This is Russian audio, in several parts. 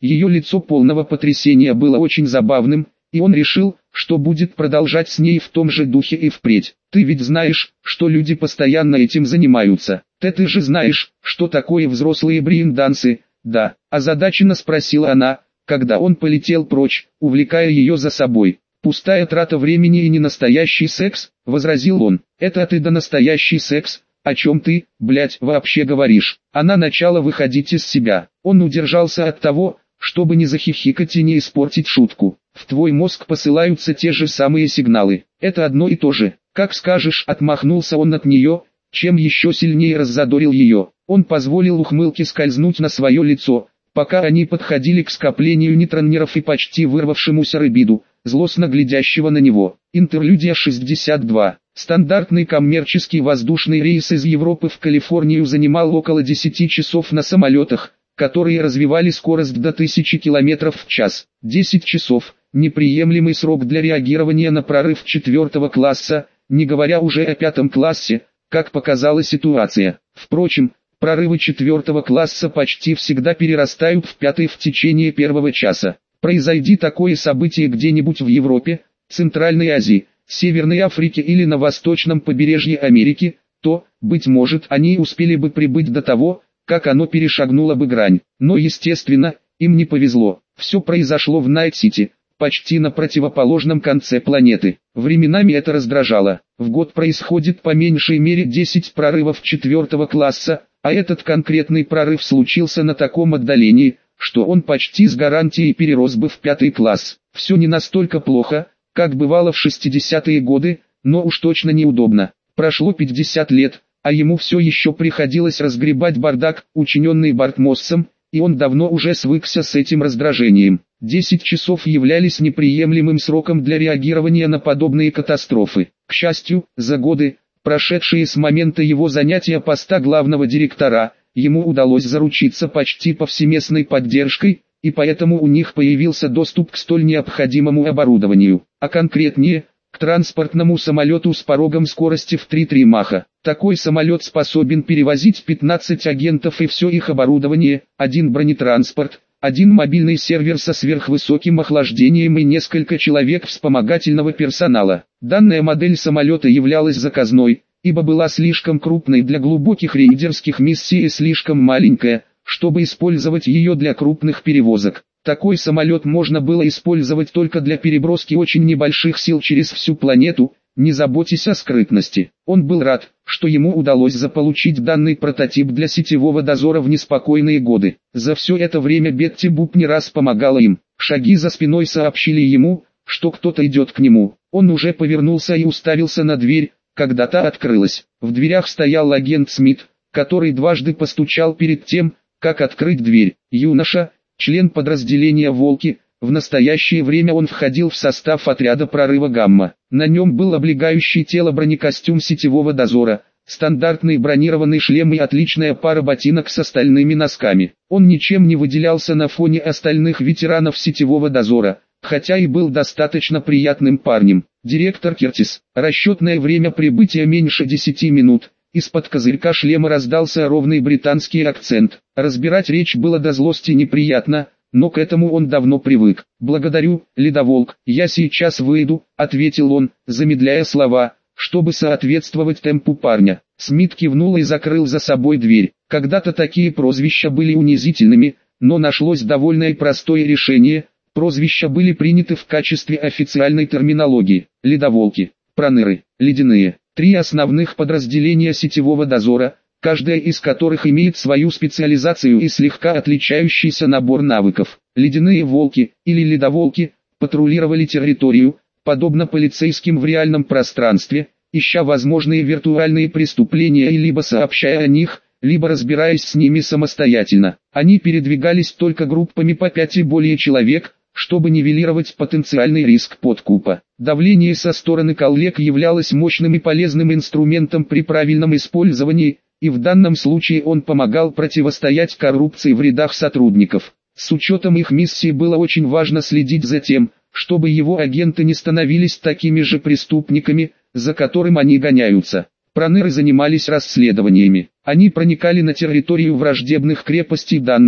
Ее лицо полного потрясения было очень забавным, и он решил, что будет продолжать с ней в том же духе и впредь. «Ты ведь знаешь, что люди постоянно этим занимаются. Ты же знаешь, что такое взрослые брейн-дансы?» «Да», озадаченно спросила она, когда он полетел прочь, увлекая ее за собой. «Пустая трата времени и не настоящий секс», — возразил он. «Это ты да настоящий секс, о чем ты, блядь, вообще говоришь?» Она начала выходить из себя. Он удержался от того, чтобы не захихикать и не испортить шутку. «В твой мозг посылаются те же самые сигналы. Это одно и то же. Как скажешь», — отмахнулся он от нее, чем еще сильнее раззадорил ее. Он позволил ухмылке скользнуть на свое лицо, пока они подходили к скоплению нейтронеров и почти вырвавшемуся рыбиду, злостно глядящего на него. Интерлюдия 62. Стандартный коммерческий воздушный рейс из Европы в Калифорнию занимал около 10 часов на самолетах, которые развивали скорость до 1000 км в час. 10 часов – неприемлемый срок для реагирования на прорыв 4 класса, не говоря уже о 5 классе, как показала ситуация. Впрочем, прорывы 4 класса почти всегда перерастают в 5 в течение первого часа. Произойди такое событие где-нибудь в Европе, Центральной Азии, Северной Африке или на восточном побережье Америки, то, быть может, они успели бы прибыть до того, как оно перешагнуло бы грань. Но естественно, им не повезло. Все произошло в Найт-Сити, почти на противоположном конце планеты. Временами это раздражало. В год происходит по меньшей мере 10 прорывов 4 класса, а этот конкретный прорыв случился на таком отдалении, что он почти с гарантией перерос бы в 5 класс. Все не настолько плохо, как бывало в 60-е годы, но уж точно неудобно. Прошло 50 лет, а ему все еще приходилось разгребать бардак, учиненный Бартмоссом, и он давно уже свыкся с этим раздражением. 10 часов являлись неприемлемым сроком для реагирования на подобные катастрофы. К счастью, за годы, прошедшие с момента его занятия поста главного директора, ему удалось заручиться почти повсеместной поддержкой, и поэтому у них появился доступ к столь необходимому оборудованию, а конкретнее, к транспортному самолету с порогом скорости в 3,3 Маха. Такой самолет способен перевозить 15 агентов и все их оборудование, один бронетранспорт, один мобильный сервер со сверхвысоким охлаждением и несколько человек вспомогательного персонала. Данная модель самолета являлась заказной, ибо была слишком крупной для глубоких рейдерских миссий и слишком маленькая, чтобы использовать ее для крупных перевозок. Такой самолет можно было использовать только для переброски очень небольших сил через всю планету, не заботясь о скрытности. Он был рад, что ему удалось заполучить данный прототип для сетевого дозора в неспокойные годы. За все это время Бетти Буп не раз помогала им. Шаги за спиной сообщили ему, что кто-то идет к нему. Он уже повернулся и уставился на дверь, когда та открылась. В дверях стоял агент Смит, который дважды постучал перед тем, как открыть дверь. Юноша, член подразделения «Волки», в настоящее время он входил в состав отряда прорыва «Гамма». На нем был облегающий тело бронекостюм сетевого дозора, стандартный бронированный шлем и отличная пара ботинок с остальными носками. Он ничем не выделялся на фоне остальных ветеранов сетевого дозора, хотя и был достаточно приятным парнем. «Директор Кертис, расчетное время прибытия меньше 10 минут». Из-под козырька шлема раздался ровный британский акцент. Разбирать речь было до злости неприятно, но к этому он давно привык. «Благодарю, Ледоволк, я сейчас выйду», — ответил он, замедляя слова, чтобы соответствовать темпу парня. Смит кивнул и закрыл за собой дверь. Когда-то такие прозвища были унизительными, но нашлось довольно и простое решение. Прозвища были приняты в качестве официальной терминологии. Ледоволки, проныры, ледяные. 3 основных подразделения сетевого дозора, каждая из которых имеет свою специализацию и слегка отличающийся набор навыков. Ледяные волки, или ледоволки, патрулировали территорию, подобно полицейским в реальном пространстве, ища возможные виртуальные преступления и либо сообщая о них, либо разбираясь с ними самостоятельно. Они передвигались только группами по 5 и более человек, чтобы нивелировать потенциальный риск подкупа. Давление со стороны коллег являлось мощным и полезным инструментом при правильном использовании, и в данном случае он помогал противостоять коррупции в рядах сотрудников. С учетом их миссии было очень важно следить за тем, чтобы его агенты не становились такими же преступниками, за которым они гоняются. Проныры занимались расследованиями. Они проникали на территорию враждебных крепостей данных,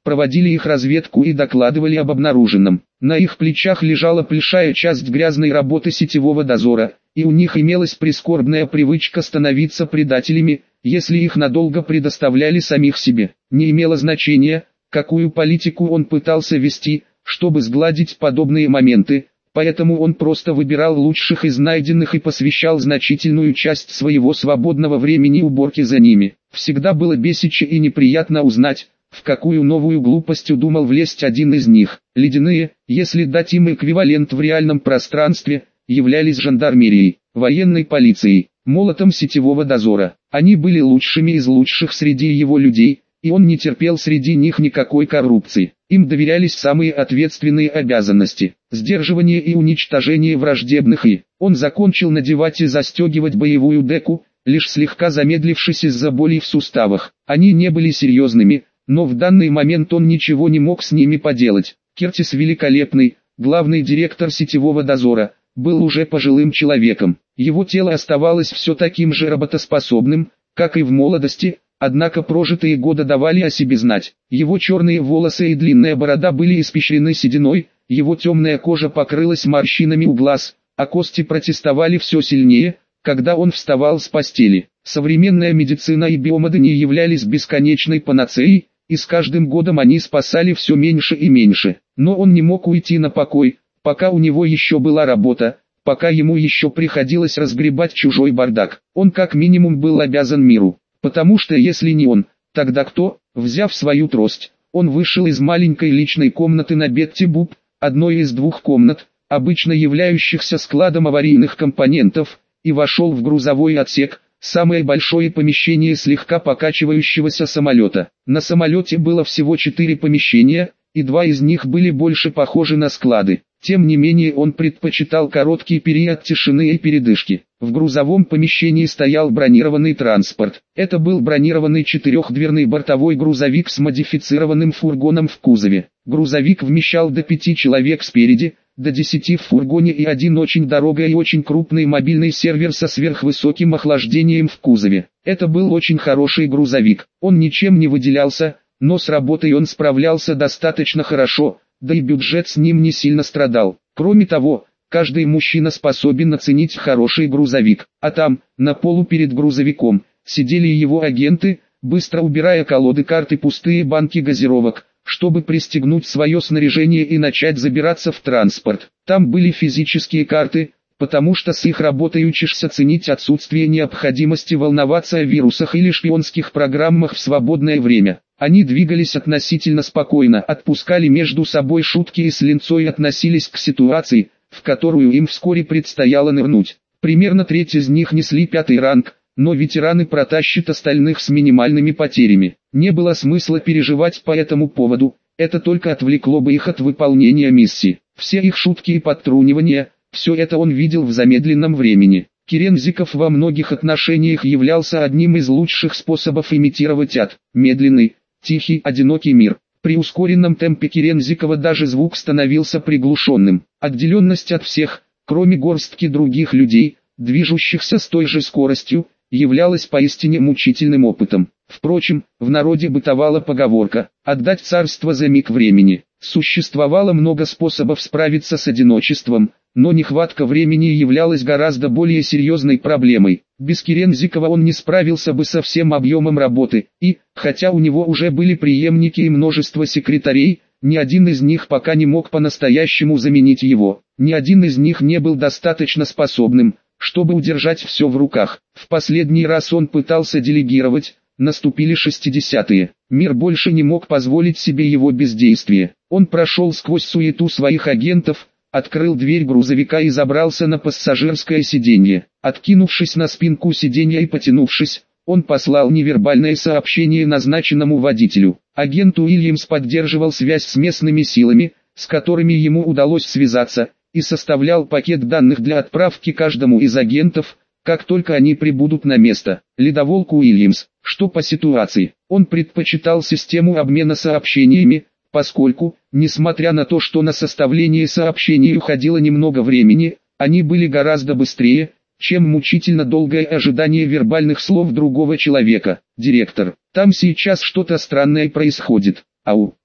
проводили их разведку и докладывали об обнаруженном. На их плечах лежала большая часть грязной работы сетевого дозора, и у них имелась прискорбная привычка становиться предателями, если их надолго предоставляли самих себе. Не имело значения, какую политику он пытался вести, чтобы сгладить подобные моменты, поэтому он просто выбирал лучших из найденных и посвящал значительную часть своего свободного времени уборке за ними. Всегда было бесяче и неприятно узнать, в какую новую глупость удумал влезть один из них. Ледяные, если дать им эквивалент в реальном пространстве, являлись жандармерией, военной полицией, молотом сетевого дозора. Они были лучшими из лучших среди его людей, и он не терпел среди них никакой коррупции. Им доверялись самые ответственные обязанности – сдерживание и уничтожение враждебных и. Он закончил надевать и застегивать боевую деку, лишь слегка замедлившись из-за болей в суставах. Они не были серьезными, но в данный момент он ничего не мог с ними поделать. Кертис Великолепный, главный директор сетевого дозора, был уже пожилым человеком. Его тело оставалось все таким же работоспособным, как и в молодости, однако прожитые годы давали о себе знать. Его черные волосы и длинная борода были испещрены сединой, его темная кожа покрылась морщинами у глаз, а кости протестовали все сильнее, когда он вставал с постели. Современная медицина и биомедицина являлись бесконечной панацеей, и с каждым годом они спасали все меньше и меньше. Но он не мог уйти на покой, пока у него еще была работа, пока ему еще приходилось разгребать чужой бардак. Он как минимум был обязан миру, потому что если не он, тогда кто? Взяв свою трость, он вышел из маленькой личной комнаты на Бетти-Буб, одной из двух комнат, обычно являющихся складом аварийных компонентов, и вошел в грузовой отсек, самое большое помещение слегка покачивающегося самолета. На самолете было всего 4 помещения, и 2 из них были больше похожи на склады. Тем не менее он предпочитал короткий период тишины и передышки. В грузовом помещении стоял бронированный транспорт. Это был бронированный 4-дверный бортовой грузовик с модифицированным фургоном в кузове. Грузовик вмещал до 5 человек спереди, до 10 в фургоне и один очень дорогой и очень крупный мобильный сервер со сверхвысоким охлаждением в кузове. Это был очень хороший грузовик. Он ничем не выделялся, но с работой он справлялся достаточно хорошо, да и бюджет с ним не сильно страдал. Кроме того, каждый мужчина способен оценить хороший грузовик. А там, на полу перед грузовиком, сидели его агенты, быстро убирая колоды карт и пустые банки газировок, чтобы пристегнуть свое снаряжение и начать забираться в транспорт. Там были физические карты, потому что с их работой учишься ценить отсутствие необходимости волноваться о вирусах или шпионских программах в свободное время. Они двигались относительно спокойно, отпускали между собой шутки и с линцой относились к ситуации, в которую им вскоре предстояло нырнуть. Примерно треть из них несли 5-й ранг, но ветераны протащат остальных с минимальными потерями. Не было смысла переживать по этому поводу, это только отвлекло бы их от выполнения миссии. Все их шутки и подтрунивания, все это он видел в замедленном времени. Керензиков во многих отношениях являлся одним из лучших способов имитировать ад. Медленный, тихий, одинокий мир. При ускоренном темпе Керензикова даже звук становился приглушенным. Отделенность от всех, кроме горстки других людей, движущихся с той же скоростью, являлась поистине мучительным опытом. Впрочем, в народе бытовала поговорка «отдать царство за миг времени». Существовало много способов справиться с одиночеством, но нехватка времени являлась гораздо более серьезной проблемой. Без Керензикова он не справился бы со всем объемом работы, и, хотя у него уже были преемники и множество секретарей, ни один из них пока не мог по-настоящему заменить его. Ни один из них не был достаточно способным, чтобы удержать все в руках. В последний раз он пытался делегировать, наступили 60-е. Мир больше не мог позволить себе его бездействие. Он прошел сквозь суету своих агентов, открыл дверь грузовика и забрался на пассажирское сиденье. Откинувшись на спинку сиденья и потянувшись, он послал невербальное сообщение назначенному водителю. Агент Уильямс поддерживал связь с местными силами, с которыми ему удалось связаться, и составлял пакет данных для отправки каждому из агентов, как только они прибудут на место. Ледоволк Уильямс, что по ситуации? Он предпочитал систему обмена сообщениями, поскольку, несмотря на то, что на составление сообщений уходило немного времени, они были гораздо быстрее, чем мучительно долгое ожидание вербальных слов другого человека. Директор, там сейчас что-то странное происходит. Ау,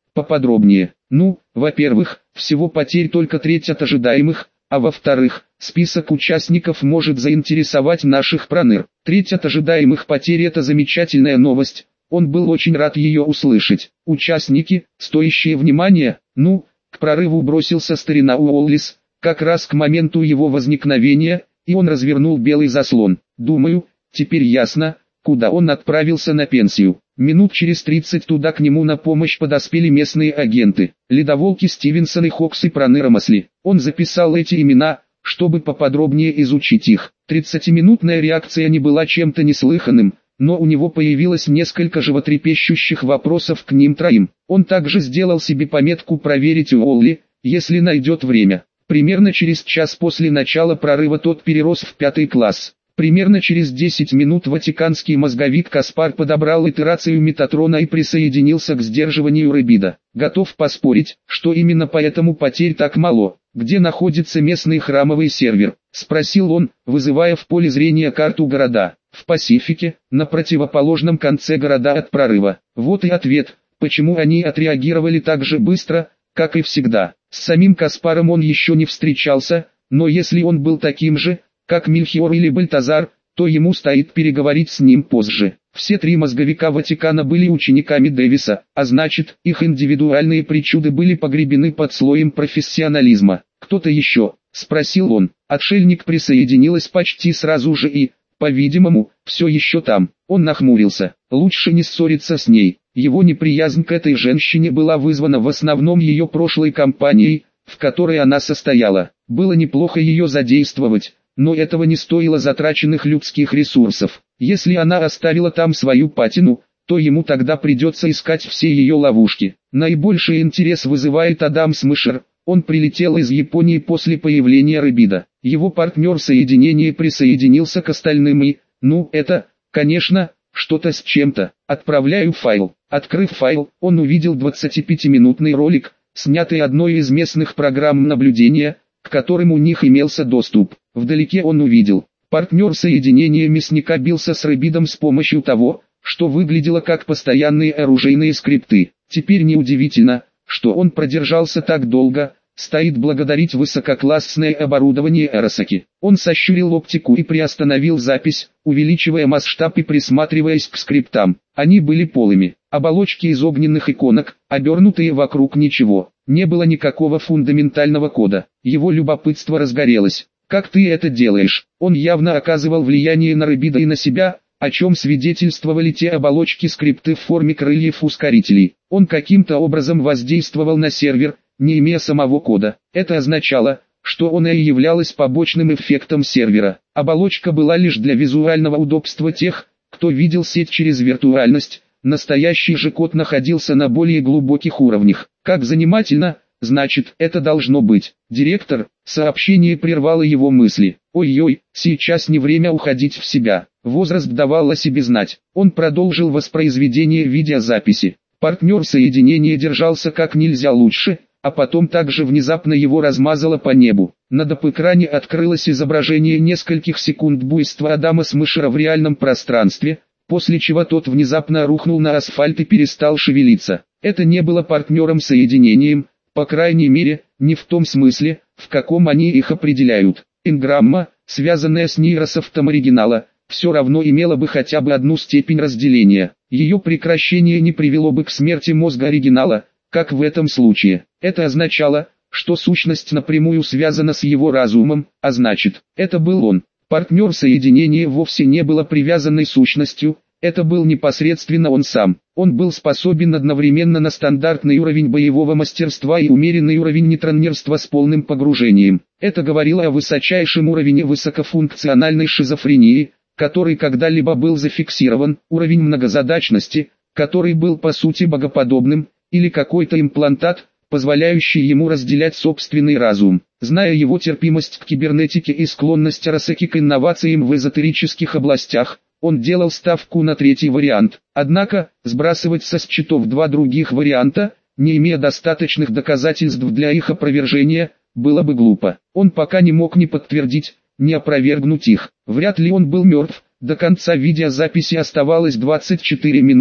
Поподробнее. Ну, во-первых, всего потерь только треть от ожидаемых, а во-вторых, список участников может заинтересовать наших проныр. Треть от ожидаемых потерь — это замечательная новость, он был очень рад ее услышать. Участники, стоящие внимания, ну, к прорыву бросился старина Уоллис, как раз к моменту его возникновения, и он развернул белый заслон. Думаю, теперь ясно, куда он отправился на пенсию. Минут через 30 туда к нему на помощь подоспели местные агенты. Ледоволки Стивенсон и Хокс и Проныра Масли. Он записал эти имена, чтобы поподробнее изучить их. 30-минутная реакция не была чем-то неслыханным, но у него появилось несколько животрепещущих вопросов к ним троим. Он также сделал себе пометку проверить Уолли, если найдет время. Примерно через час после начала прорыва тот перерос в 5 класс. Примерно через 10 минут ватиканский мозговик Каспар подобрал итерацию Метатрона и присоединился к сдерживанию Рыбида. Готов поспорить, что именно поэтому потерь так мало. «Где находится местный храмовый сервер?» — спросил он, вызывая в поле зрения карту города. «В Пасифике, на противоположном конце города от прорыва». Вот и ответ, почему они отреагировали так же быстро, как и всегда. С самим Каспаром он еще не встречался, но если он был таким же, как Мельхиор или Бальтазар, то ему стоит переговорить с ним позже. Все три мозговика Ватикана были учениками Дэвиса, а значит, их индивидуальные причуды были погребены под слоем профессионализма. «Кто-то еще?» — спросил он. Отшельник присоединилась почти сразу же и, по-видимому, все еще там. Он нахмурился. Лучше не ссориться с ней. Его неприязнь к этой женщине была вызвана в основном ее прошлой кампанией, в которой она состояла. Было неплохо ее задействовать, но этого не стоило затраченных людских ресурсов. Если она оставила там свою патину, то ему тогда придется искать все ее ловушки. Наибольший интерес вызывает Адам Смышер. Он прилетел из Японии после появления Рыбида. Его партнер соединения присоединился к остальным и, это, конечно, что-то с чем-то. Отправляю файл. Открыв файл, он увидел 25-минутный ролик, снятый одной из местных программ наблюдения, к которым у них имелся доступ. Вдалеке он увидел. Партнер соединения мясника бился с Рыбидом с помощью того, что выглядело как постоянные оружейные скрипты. Теперь неудивительно, что он продержался так долго, стоит благодарить высококлассное оборудование Арасаки. Он сощурил оптику и приостановил запись, увеличивая масштаб и присматриваясь к скриптам. Они были полыми. Оболочки из огненных иконок, обернутые вокруг ничего. Не было никакого фундаментального кода. Его любопытство разгорелось. «Как ты это делаешь?» Он явно оказывал влияние на Рыбида и на себя, о чем свидетельствовали те оболочки скрипты в форме крыльев ускорителей. Он каким-то образом воздействовал на сервер, не имея самого кода. Это означало, что он и являлось побочным эффектом сервера. Оболочка была лишь для визуального удобства тех, кто видел сеть через виртуальность. Настоящий же код находился на более глубоких уровнях. Как занимательно, значит, это должно быть. Директор, сообщение прервало его мысли. Ой-ой, сейчас не время уходить в себя. Возраст давал о себе знать. Он продолжил воспроизведение видеозаписи. Партнер соединения держался как нельзя лучше, а потом также внезапно его размазало по небу. На доп-экране открылось изображение нескольких секунд буйства Адама Смышера в реальном пространстве, после чего тот внезапно рухнул на асфальт и перестал шевелиться. Это не было партнером-соединением, по крайней мере, не в том смысле, в каком они их определяют. Энграмма, связанная с нейрософтом оригинала, все равно имела бы хотя бы одну степень разделения. Ее прекращение не привело бы к смерти мозга оригинала, как в этом случае. Это означало, что сущность напрямую связана с его разумом, а значит, это был он. Партнер соединения вовсе не было привязанной сущностью, это был непосредственно он сам. Он был способен одновременно на стандартный уровень боевого мастерства и умеренный уровень нетронерства с полным погружением. Это говорило о высочайшем уровне высокофункциональной шизофрении, который когда-либо был зафиксирован, уровень многозадачности, который был по сути богоподобным, или какой-то имплантат, позволяющий ему разделять собственный разум. Зная его терпимость к кибернетике и склонность Арасаки к инновациям в эзотерических областях, он делал ставку на третий вариант. Однако, сбрасывать со счетов два других варианта, не имея достаточных доказательств для их опровержения, было бы глупо. Он пока не мог ни подтвердить, ни опровергнуть их. Вряд ли он был мертв. До конца видеозаписи оставалось 24 минуты,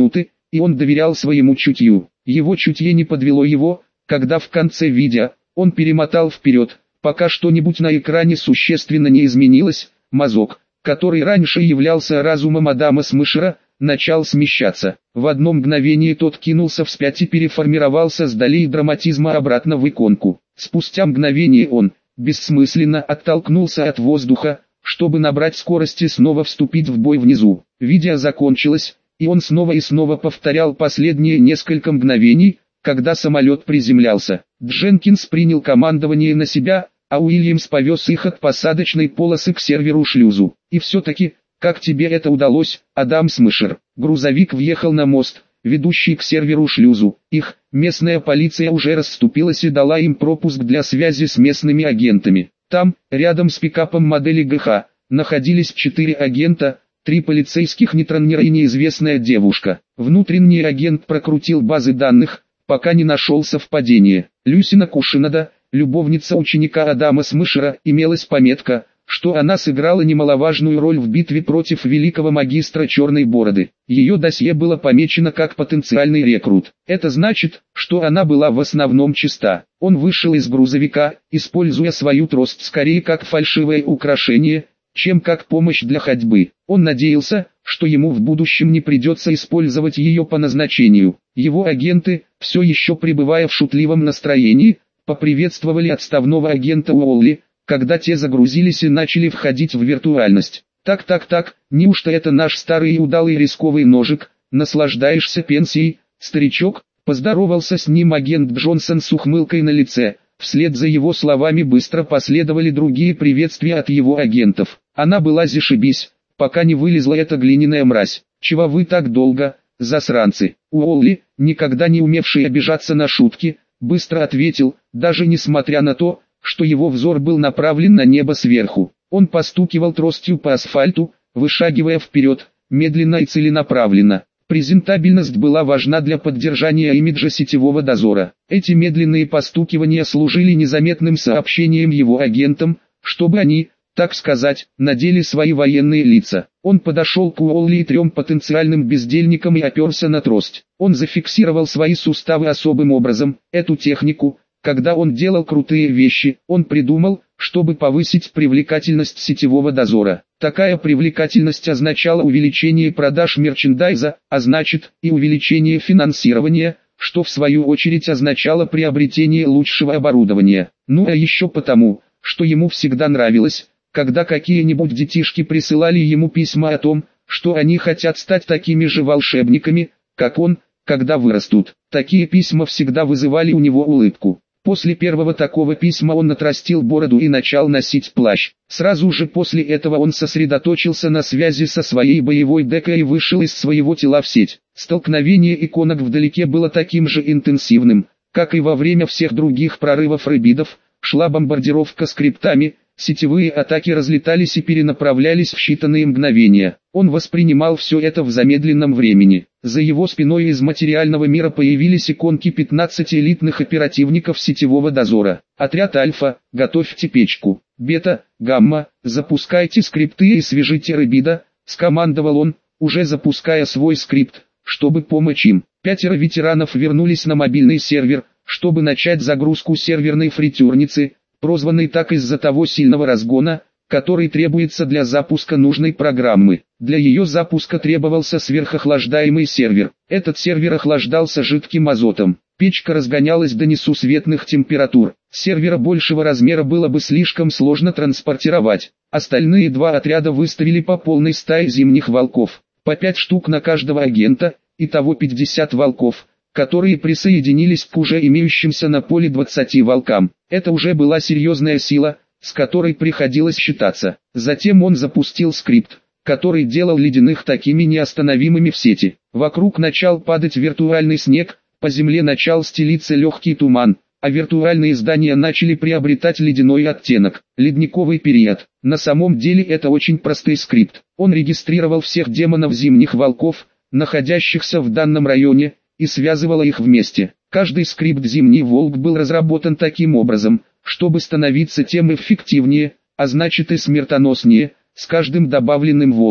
и он доверял своему чутью. Его чутье не подвело его, когда в конце видео он перемотал вперед, пока что-нибудь на экране существенно не изменилось. Мозг, который раньше являлся разумом Адама Смешера, начал смещаться. В одно мгновение тот кинулся вспять и переформировался с долей драматизма обратно в иконку. Спустя мгновение он, бессмысленно оттолкнулся от воздуха, чтобы набрать скорость и снова вступить в бой внизу. Видео закончилось, и он снова и снова повторял последние несколько мгновений, когда самолет приземлялся. Дженкинс принял командование на себя, а Уильямс повез их от посадочной полосы к серверу-шлюзу. И все-таки, как тебе это удалось, Адам Смешер? Грузовик въехал на мост, ведущий к серверу-шлюзу. Их, местная полиция уже расступилась и дала им пропуск для связи с местными агентами. Там, рядом с пикапом модели ГХ, находились 4 агента, 3 полицейских нейтронера и неизвестная девушка. Внутренний агент прокрутил базы данных, пока не нашел совпадения. Люсина Кушинада, любовница ученика Адама Смешера, имелась пометка, что она сыграла немаловажную роль в битве против великого магистра Черной Бороды. Ее досье было помечено как потенциальный рекрут. Это значит, что она была в основном чиста. Он вышел из грузовика, используя свою трость скорее как фальшивое украшение, чем как помощь для ходьбы. Он надеялся, что ему в будущем не придется использовать ее по назначению. Его агенты, все еще пребывая в шутливом настроении, поприветствовали отставного агента Уолли, когда те загрузились и начали входить в виртуальность. Так, неужто это наш старый и удалый рисковый ножик, наслаждаешься пенсией, старичок? Поздоровался с ним агент Джонсон с ухмылкой на лице. Вслед за его словами быстро последовали другие приветствия от его агентов. Она была зашибись, пока не вылезла эта глиняная мразь. Чего вы так долго, засранцы? Уолли, никогда не умевший обижаться на шутки, быстро ответил, даже несмотря на то, что его взор был направлен на небо сверху. Он постукивал тростью по асфальту, вышагивая вперед, медленно и целенаправленно. Презентабельность была важна для поддержания имиджа сетевого дозора. Эти медленные постукивания служили незаметным сообщением его агентам, чтобы они, так сказать, надели свои военные лица. Он подошел к Уолли и 3 потенциальным бездельникам и оперся на трость. Он зафиксировал свои суставы особым образом. Эту технику, когда он делал крутые вещи, он придумал, чтобы повысить привлекательность сетевого дозора. Такая привлекательность означала увеличение продаж мерчендайза, а значит, и увеличение финансирования, что в свою очередь означало приобретение лучшего оборудования. Ну а еще потому, что ему всегда нравилось, когда какие-нибудь детишки присылали ему письма о том, что они хотят стать такими же волшебниками, как он, когда вырастут. Такие письма всегда вызывали у него улыбку. После первого такого письма он отрастил бороду и начал носить плащ. Сразу же после этого он сосредоточился на связи со своей боевой декой и вышел из своего тела в сеть. Столкновение иконок вдалеке было таким же интенсивным, как и во время всех других прорывов рыбидов. Шла бомбардировка скриптами, сетевые атаки разлетались и перенаправлялись в считанные мгновения. Он воспринимал все это в замедленном времени. За его спиной из материального мира появились иконки 15 элитных оперативников сетевого дозора. Отряд Альфа, готовьте печку. Бета, Гамма, запускайте скрипты и свяжите рыбида, скомандовал он, уже запуская свой скрипт, чтобы помочь им. 5 ветеранов вернулись на мобильный сервер, чтобы начать загрузку серверной фритюрницы, прозванной так из-за того сильного разгона, который требуется для запуска нужной программы. Для ее запуска требовался сверхохлаждаемый сервер. Этот сервер охлаждался жидким азотом. Печка разгонялась до несусветных температур. Сервера большего размера было бы слишком сложно транспортировать. Остальные 2 отряда выставили по полной стае зимних волков. По 5 штук на каждого агента, итого 50 волков, которые присоединились к уже имеющимся на поле 20 волкам. Это уже была серьезная сила, с которой приходилось считаться. Затем он запустил скрипт, который делал ледяных такими неостановимыми в сети. Вокруг начал падать виртуальный снег, по земле начал стелиться легкий туман, а виртуальные здания начали приобретать ледяной оттенок. Ледниковый период. На самом деле это очень простой скрипт. Он регистрировал всех демонов зимних волков, находящихся в данном районе, и связывала их вместе. Каждый скрипт «Зимний волк» был разработан таким образом, чтобы становиться тем эффективнее, а значит и смертоноснее, с каждым добавленным волком.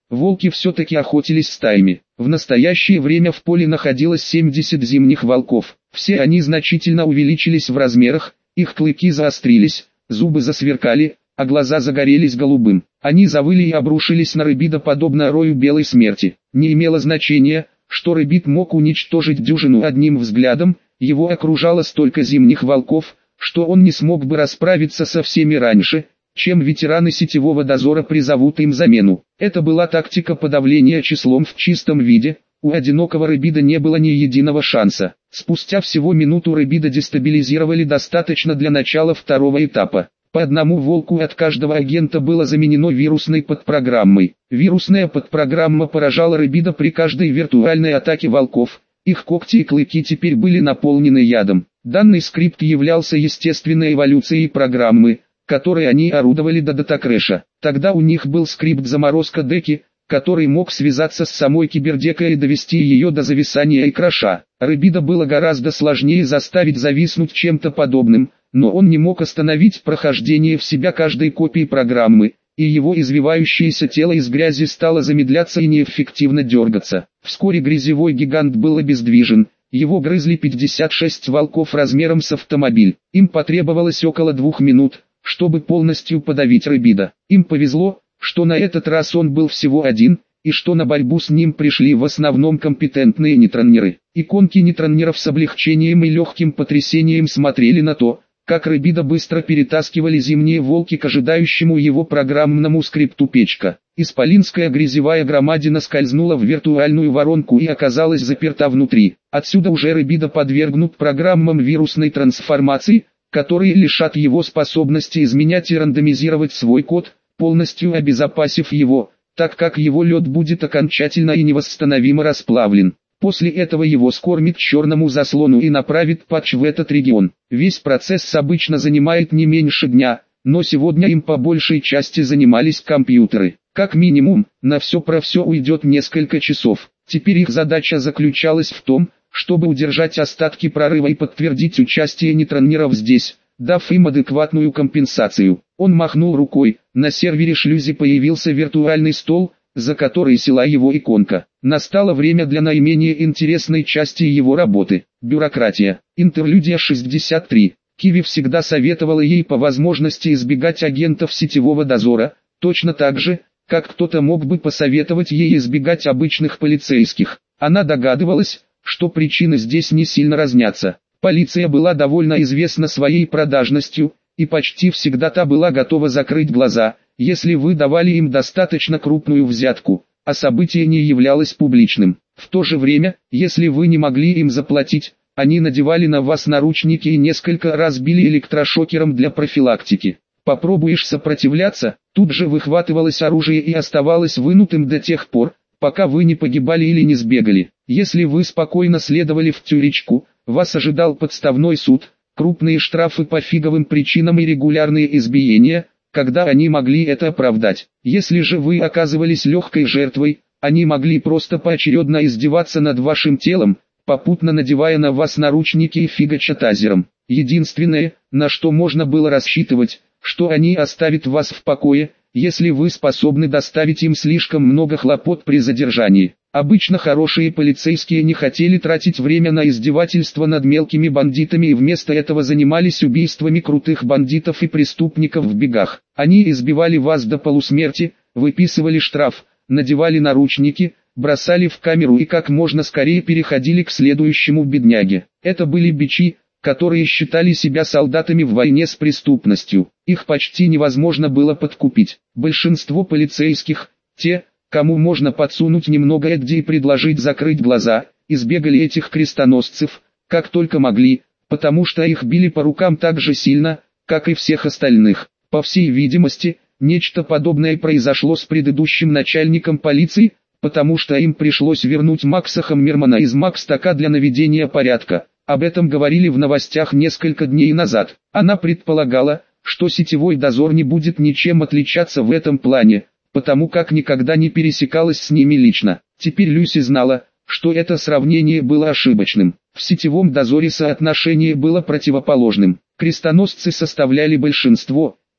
волки все-таки охотились стаями. В настоящее время в поле находилось 70 зимних волков. Все они значительно увеличились в размерах, их клыки заострились, зубы засверкали, а глаза загорелись голубым. Они завыли и обрушились на Рыбида подобно рою белой смерти. Не имело значения, что Рыбид мог уничтожить дюжину одним взглядом, его окружало столько зимних волков, что он не смог бы расправиться со всеми раньше, чем ветераны сетевого дозора призовут им замену. Это была тактика подавления числом в чистом виде, у одинокого Рыбида не было ни единого шанса. Спустя всего минуту Рыбида дестабилизировали достаточно для начала второго этапа. По одному волку от каждого агента было заменено вирусной подпрограммой. Вирусная подпрограмма поражала Рыбида при каждой виртуальной атаке волков. Их когти и клыки теперь были наполнены ядом. Данный скрипт являлся естественной эволюцией программы, которой они орудовали до датакрэша. Тогда у них был скрипт заморозка деки, который мог связаться с самой кибердекой и довести ее до зависания и краша. Рыбида было гораздо сложнее заставить зависнуть чем-то подобным, но он не мог остановить прохождение в себя каждой копии программы, и его извивающееся тело из грязи стало замедляться и неэффективно дергаться. Вскоре грязевой гигант был обездвижен, его грызли 56 волков размером с автомобиль. Им потребовалось около 2 минут, чтобы полностью подавить Рыбида. Им повезло, что на этот раз он был всего один, и что на борьбу с ним пришли в основном компетентные нейтронеры. Иконки нейтронеров с облегчением и легким потрясением смотрели на то, как Рыбида быстро перетаскивали зимние волки к ожидающему его программному скрипту печка. Исполинская грязевая громадина скользнула в виртуальную воронку и оказалась заперта внутри. Отсюда уже Рыбида подвергнут программам вирусной трансформации, которые лишат его способности изменять и рандомизировать свой код, полностью обезопасив его, так как его лед будет окончательно и невосстановимо расплавлен. После этого его скормит черному заслону и направит патч в этот регион. Весь процесс обычно занимает не меньше дня, но сегодня им по большей части занимались компьютеры. Как минимум, на все про все уйдет несколько часов. Теперь их задача заключалась в том, чтобы удержать остатки прорыва и подтвердить участие нейтронеров здесь, дав им адекватную компенсацию. Он махнул рукой, на сервере шлюзи появился виртуальный стол, за который села его иконка. Настало время для наименее интересной части его работы – бюрократия. Интерлюдия 63. Киви всегда советовала ей по возможности избегать агентов сетевого дозора, точно так же, как кто-то мог бы посоветовать ей избегать обычных полицейских. Она догадывалась, что причины здесь не сильно разнятся. Полиция была довольно известна своей продажностью, и почти всегда та была готова закрыть глаза, если вы давали им достаточно крупную взятку, а событие не являлось публичным. В то же время, если вы не могли им заплатить, они надевали на вас наручники и несколько раз били электрошокером для профилактики. Попробуешь сопротивляться, тут же выхватывалось оружие и оставалось вынутым до тех пор, пока вы не погибали или не сбегали. Если вы спокойно следовали в тюрячку, вас ожидал подставной суд, крупные штрафы по фиговым причинам и регулярные избиения, когда они могли это оправдать. Если же вы оказывались легкой жертвой, они могли просто поочередно издеваться над вашим телом, попутно надевая на вас наручники и фигача тазером. Единственное, на что можно было рассчитывать, что они оставят вас в покое, если вы способны доставить им слишком много хлопот при задержании. Обычно хорошие полицейские не хотели тратить время на издевательства над мелкими бандитами и вместо этого занимались убийствами крутых бандитов и преступников в бегах. Они избивали вас до полусмерти, выписывали штраф, надевали наручники, бросали в камеру и как можно скорее переходили к следующему бедняге. Это были бичи, которые считали себя солдатами в войне с преступностью. Их почти невозможно было подкупить. Большинство полицейских, те, кому можно подсунуть немного эдди и предложить закрыть глаза, избегали этих крестоносцев, как только могли, потому что их били по рукам так же сильно, как и всех остальных. По всей видимости, нечто подобное произошло с предыдущим начальником полиции, потому что им пришлось вернуть Макса Хаммермана из Макстака для наведения порядка. Об этом говорили в новостях несколько дней назад. Она предполагала, что сетевой дозор не будет ничем отличаться в этом плане, потому как никогда не пересекалась с ними лично. Теперь Люси знала, что это сравнение было ошибочным. В сетевом дозоре соотношение было противоположным. Крестоносцы составляли большинство,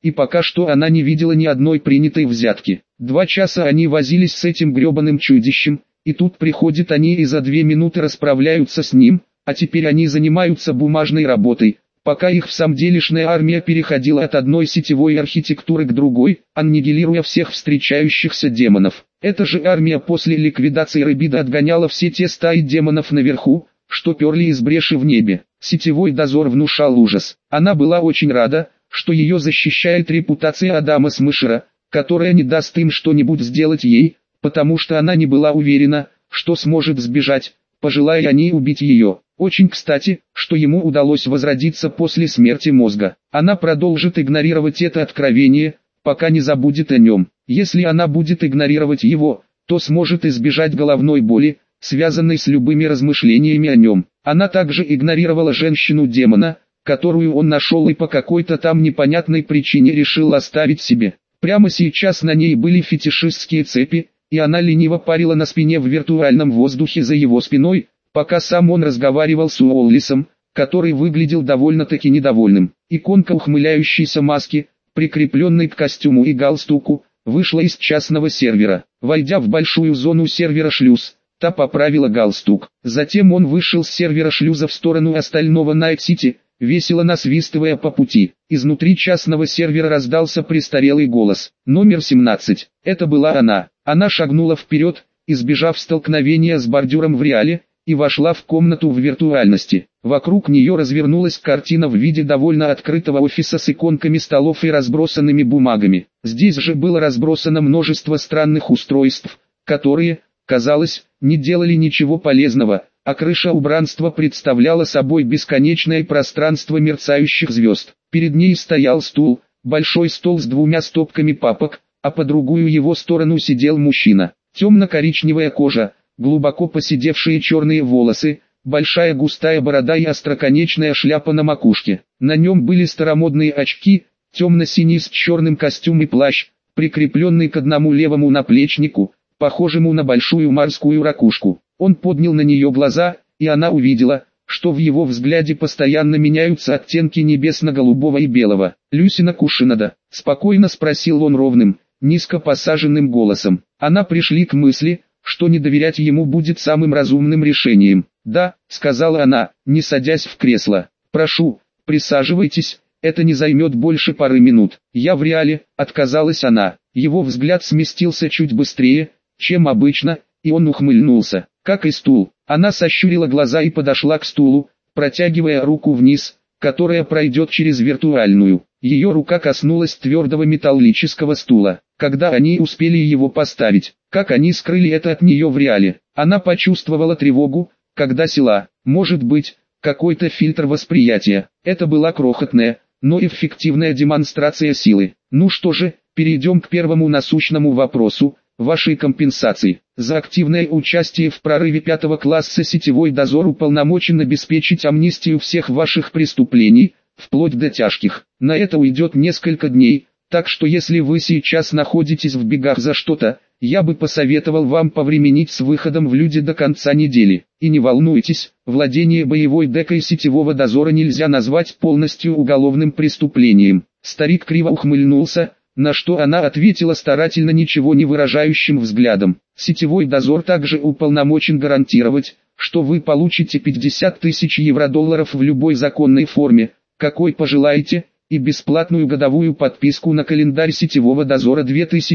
и пока что она не видела ни одной принятой взятки. 2 часа они возились с этим гребаным чудищем, и тут приходят они и за 2 минуты расправляются с ним, а теперь они занимаются бумажной работой. Пока их всамделишная армия переходила от одной сетевой архитектуры к другой, аннигилируя всех встречающихся демонов. Эта же армия после ликвидации Рыбида отгоняла все те стаи демонов наверху, что перли из бреши в небе. Сетевой дозор внушал ужас. Она была очень рада, что ее защищает репутация Адама Смешера, которая не даст им что-нибудь сделать ей, потому что она не была уверена, что сможет сбежать, пожелая они убить ее. Очень кстати, что ему удалось возродиться после смерти мозга. Она продолжит игнорировать это откровение, пока не забудет о нем. Если она будет игнорировать его, то сможет избежать головной боли, связанной с любыми размышлениями о нем. Она также игнорировала женщину-демона, которую он нашел и по какой-то там непонятной причине решил оставить себе. Прямо сейчас на ней были фетишистские цепи, и она лениво парила на спине в виртуальном воздухе за его спиной, пока сам он разговаривал с Уоллисом, который выглядел довольно-таки недовольным. Иконка ухмыляющейся маски, прикрепленной к костюму и галстуку, вышла из частного сервера. Войдя в большую зону сервера шлюз, та поправила галстук. Затем он вышел с сервера шлюза в сторону остального Найт-Сити, весело насвистывая по пути. Изнутри частного сервера раздался престарелый голос. Номер 17. Это была она. Она шагнула вперед, избежав столкновения с бордюром в реале, и вошла в комнату в виртуальности. Вокруг нее развернулась картина в виде довольно открытого офиса с иконками столов и разбросанными бумагами. Здесь же было разбросано множество странных устройств, которые, казалось, не делали ничего полезного, а крыша убранства представляла собой бесконечное пространство мерцающих звезд. Перед ней стоял стул, большой стол с 2 стопками папок, а по другую его сторону сидел мужчина. Темно-коричневая кожа, глубоко поседевшие черные волосы, большая густая борода и остроконечная шляпа на макушке. На нем были старомодные очки, темно-синий с черным костюм и плащ, прикрепленный к одному левому наплечнику, похожему на большую морскую ракушку. Он поднял на нее глаза, и она увидела, что в его взгляде постоянно меняются оттенки небесно-голубого и белого. «Люсина Кушинада?» — спокойно спросил он ровным, низко посаженным голосом. Она пришли к мысли, что не доверять ему будет самым разумным решением. «Да», — сказала она, не садясь в кресло. «Прошу, присаживайтесь, это не займет больше пары минут». «Я в реале», — отказалась она. Его взгляд сместился чуть быстрее, чем обычно, и он ухмыльнулся. «Как и стул». Она сощурила глаза и подошла к стулу, протягивая руку вниз, которая пройдет через виртуальную. Ее рука коснулась твердого металлического стула. Когда они успели его поставить, как они скрыли это от нее в реале. Она почувствовала тревогу, когда села. Может быть, какой-то фильтр восприятия. Это была крохотная, но эффективная демонстрация силы. Ну что же, перейдем к первому насущному вопросу, вашей компенсации. За активное участие в прорыве 5 класса сетевой дозор уполномочен обеспечить амнистию всех ваших преступлений, вплоть до тяжких. На это уйдет несколько дней, так что если вы сейчас находитесь в бегах за что-то, я бы посоветовал вам повременить с выходом в люди до конца недели. И не волнуйтесь, владение боевой декой сетевого дозора нельзя назвать полностью уголовным преступлением. Старик криво ухмыльнулся, на что она ответила старательно ничего не выражающим взглядом. Сетевой дозор также уполномочен гарантировать, что вы получите 50 тысяч евро-долларов в любой законной форме, какой пожелаете, и бесплатную годовую подписку на календарь сетевого дозора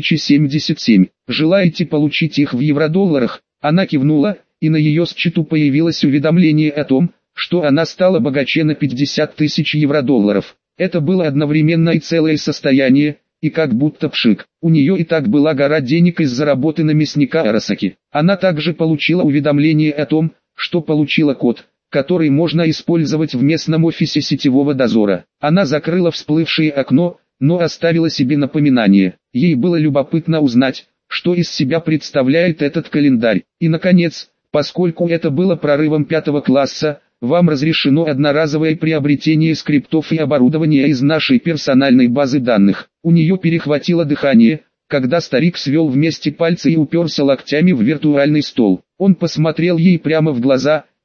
2077. Желаете получить их в евро-долларах? Она кивнула, и на ее счету появилось уведомление о том, что она стала богаче на 50 тысяч евро-долларов. Это было одновременно и целое состояние, и как будто пшик. У нее и так была гора денег из-за работы на мясника Арасаки. Она также получила уведомление о том, что получила код, который можно использовать в местном офисе сетевого дозора. Она закрыла всплывшее окно, но оставила себе напоминание. Ей было любопытно узнать, что из себя представляет этот календарь. И наконец, поскольку это было прорывом 5 класса, вам разрешено одноразовое приобретение скриптов и оборудования из нашей персональной базы данных. У нее перехватило дыхание, когда старик свел вместе пальцы и уперся локтями в виртуальный стол. Он посмотрел ей прямо в глаза,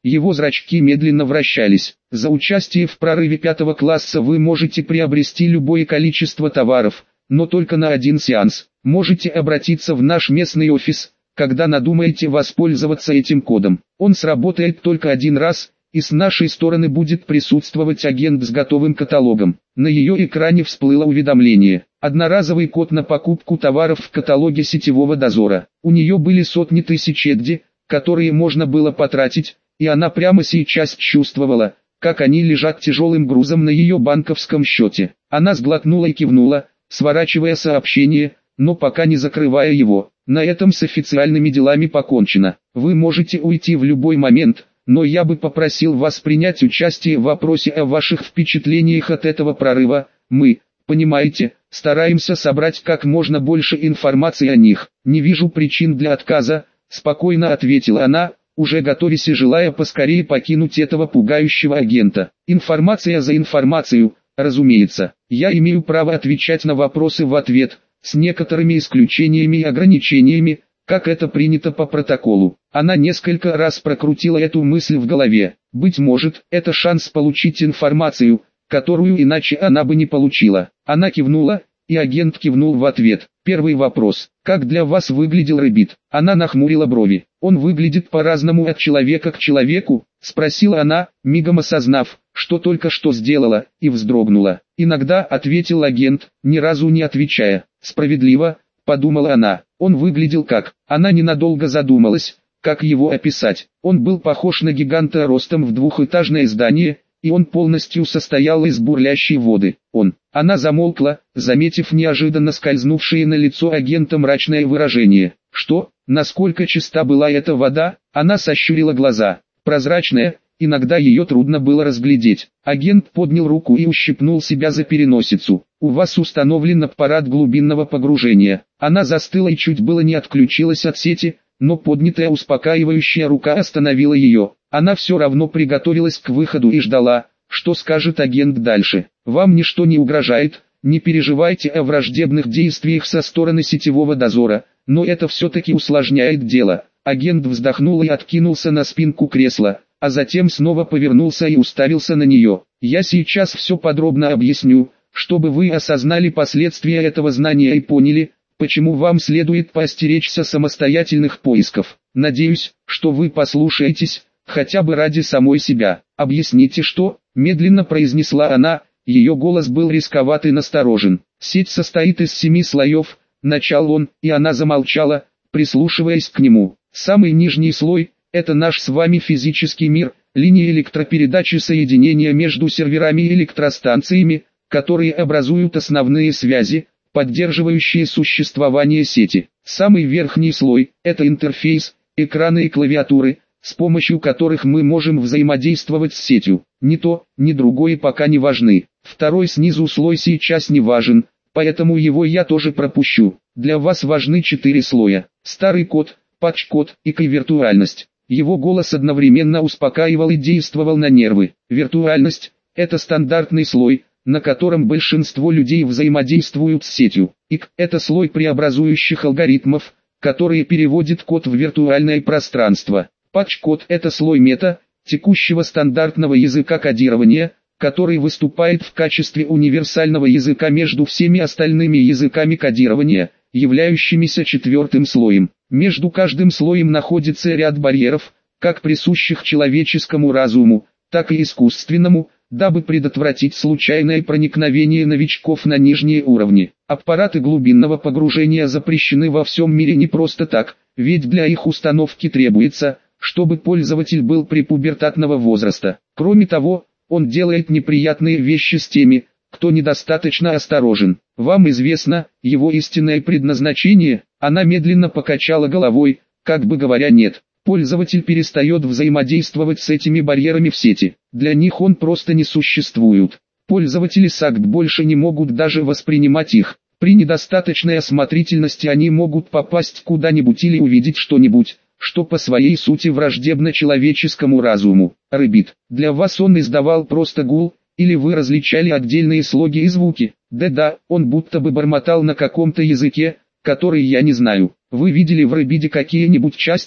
Его зрачки медленно вращались. За участие в прорыве 5 класса вы можете приобрести любое количество товаров, но только на один сеанс. Можете обратиться в наш местный офис, когда надумаете воспользоваться этим кодом. Он сработает только один раз, и с нашей стороны будет присутствовать агент с готовым каталогом. На ее экране всплыло уведомление. Одноразовый код на покупку товаров в каталоге сетевого дозора. У нее были сотни тысяч эдди, которые можно было потратить, и она прямо сейчас чувствовала, как они лежат тяжелым грузом на ее банковском счете. Она сглотнула и кивнула, сворачивая сообщение, но пока не закрывая его. На этом с официальными делами покончено. Вы можете уйти в любой момент, но я бы попросил вас принять участие в вопросе о ваших впечатлениях от этого прорыва. Мы, понимаете, стараемся собрать как можно больше информации о них. Не вижу причин для отказа, спокойно ответила она, уже готовясь и желая поскорее покинуть этого пугающего агента. Информация за информацию, разумеется. Я имею право отвечать на вопросы в ответ, с некоторыми исключениями и ограничениями, как это принято по протоколу. Она несколько раз прокрутила эту мысль в голове. Быть может, это шанс получить информацию, которую иначе она бы не получила. Она кивнула, и агент кивнул в ответ. Первый вопрос. Как для вас выглядел Рэббит? Она нахмурила брови. Он выглядит по-разному от человека к человеку, спросила она, мигом осознав, что только что сделала, и вздрогнула. Иногда, ответил агент, ни разу не отвечая. Справедливо, подумала она. Он выглядел как... Она ненадолго задумалась, как его описать. Он был похож на гиганта ростом в двухэтажное здание, и он полностью состоял из бурлящей воды. Она замолкла, заметив неожиданно скользнувшее на лицо агента мрачное выражение. Что? Насколько чиста была эта вода? Она сощурила глаза. Прозрачная, иногда ее трудно было разглядеть. Агент поднял руку и ущипнул себя за переносицу. У вас установлен аппарат глубинного погружения. Она застыла и чуть было не отключилась от сети, но поднятая успокаивающая рука остановила ее. Она все равно приготовилась к выходу и ждала, что скажет агент дальше. Вам ничто не угрожает, не переживайте о враждебных действиях со стороны сетевого дозора, но это все-таки усложняет дело. Агент вздохнул и откинулся на спинку кресла, а затем снова повернулся и уставился на нее. Я сейчас все подробно объясню, чтобы вы осознали последствия этого знания и поняли, почему вам следует поостеречься самостоятельных поисков. Надеюсь, что вы послушаетесь, хотя бы ради самой себя. Объясните что? Медленно произнесла она, ее голос был рисковат и насторожен. Сеть состоит из 7 слоев, начал он, и она замолчала, прислушиваясь к нему. Самый нижний слой – это наш с вами физический мир, линии электропередачи соединения между серверами и электростанциями, которые образуют основные связи, поддерживающие существование сети. Самый верхний слой – это интерфейс, экраны и клавиатуры, с помощью которых мы можем взаимодействовать с сетью. Ни то, ни другое пока не важны. Второй снизу слой сейчас не важен, поэтому его я тоже пропущу. Для вас важны 4 слоя. Старый код, патч-код и виртуальность. Его голос одновременно успокаивал и действовал на нервы. Виртуальность – это стандартный слой, на котором большинство людей взаимодействуют с сетью. ИК – это слой преобразующих алгоритмов, которые переводят код в виртуальное пространство. Патч-код – это слой мета, текущего стандартного языка кодирования, который выступает в качестве универсального языка между всеми остальными языками кодирования, являющимися 4-м слоем. Между каждым слоем находится ряд барьеров, как присущих человеческому разуму, так и искусственному, дабы предотвратить случайное проникновение новичков на нижние уровни. Аппараты глубинного погружения запрещены во всем мире не просто так, ведь для их установки требуется, чтобы пользователь был препубертатного возраста. Кроме того, он делает неприятные вещи с теми, кто недостаточно осторожен. Вам известно его истинное предназначение? Она медленно покачала головой, как бы говоря нет. Пользователь перестает взаимодействовать с этими барьерами в сети. Для них он просто не существует. Пользователи САКТ больше не могут даже воспринимать их. При недостаточной осмотрительности они могут попасть куда-нибудь или увидеть что-нибудь, что по своей сути враждебно человеческому разуму. Рэббит, для вас он издавал просто гул, или вы различали отдельные слоги и звуки? Да, он будто бы бормотал на каком-то языке, который я не знаю. Вы видели в Рэббиде какие-нибудь части,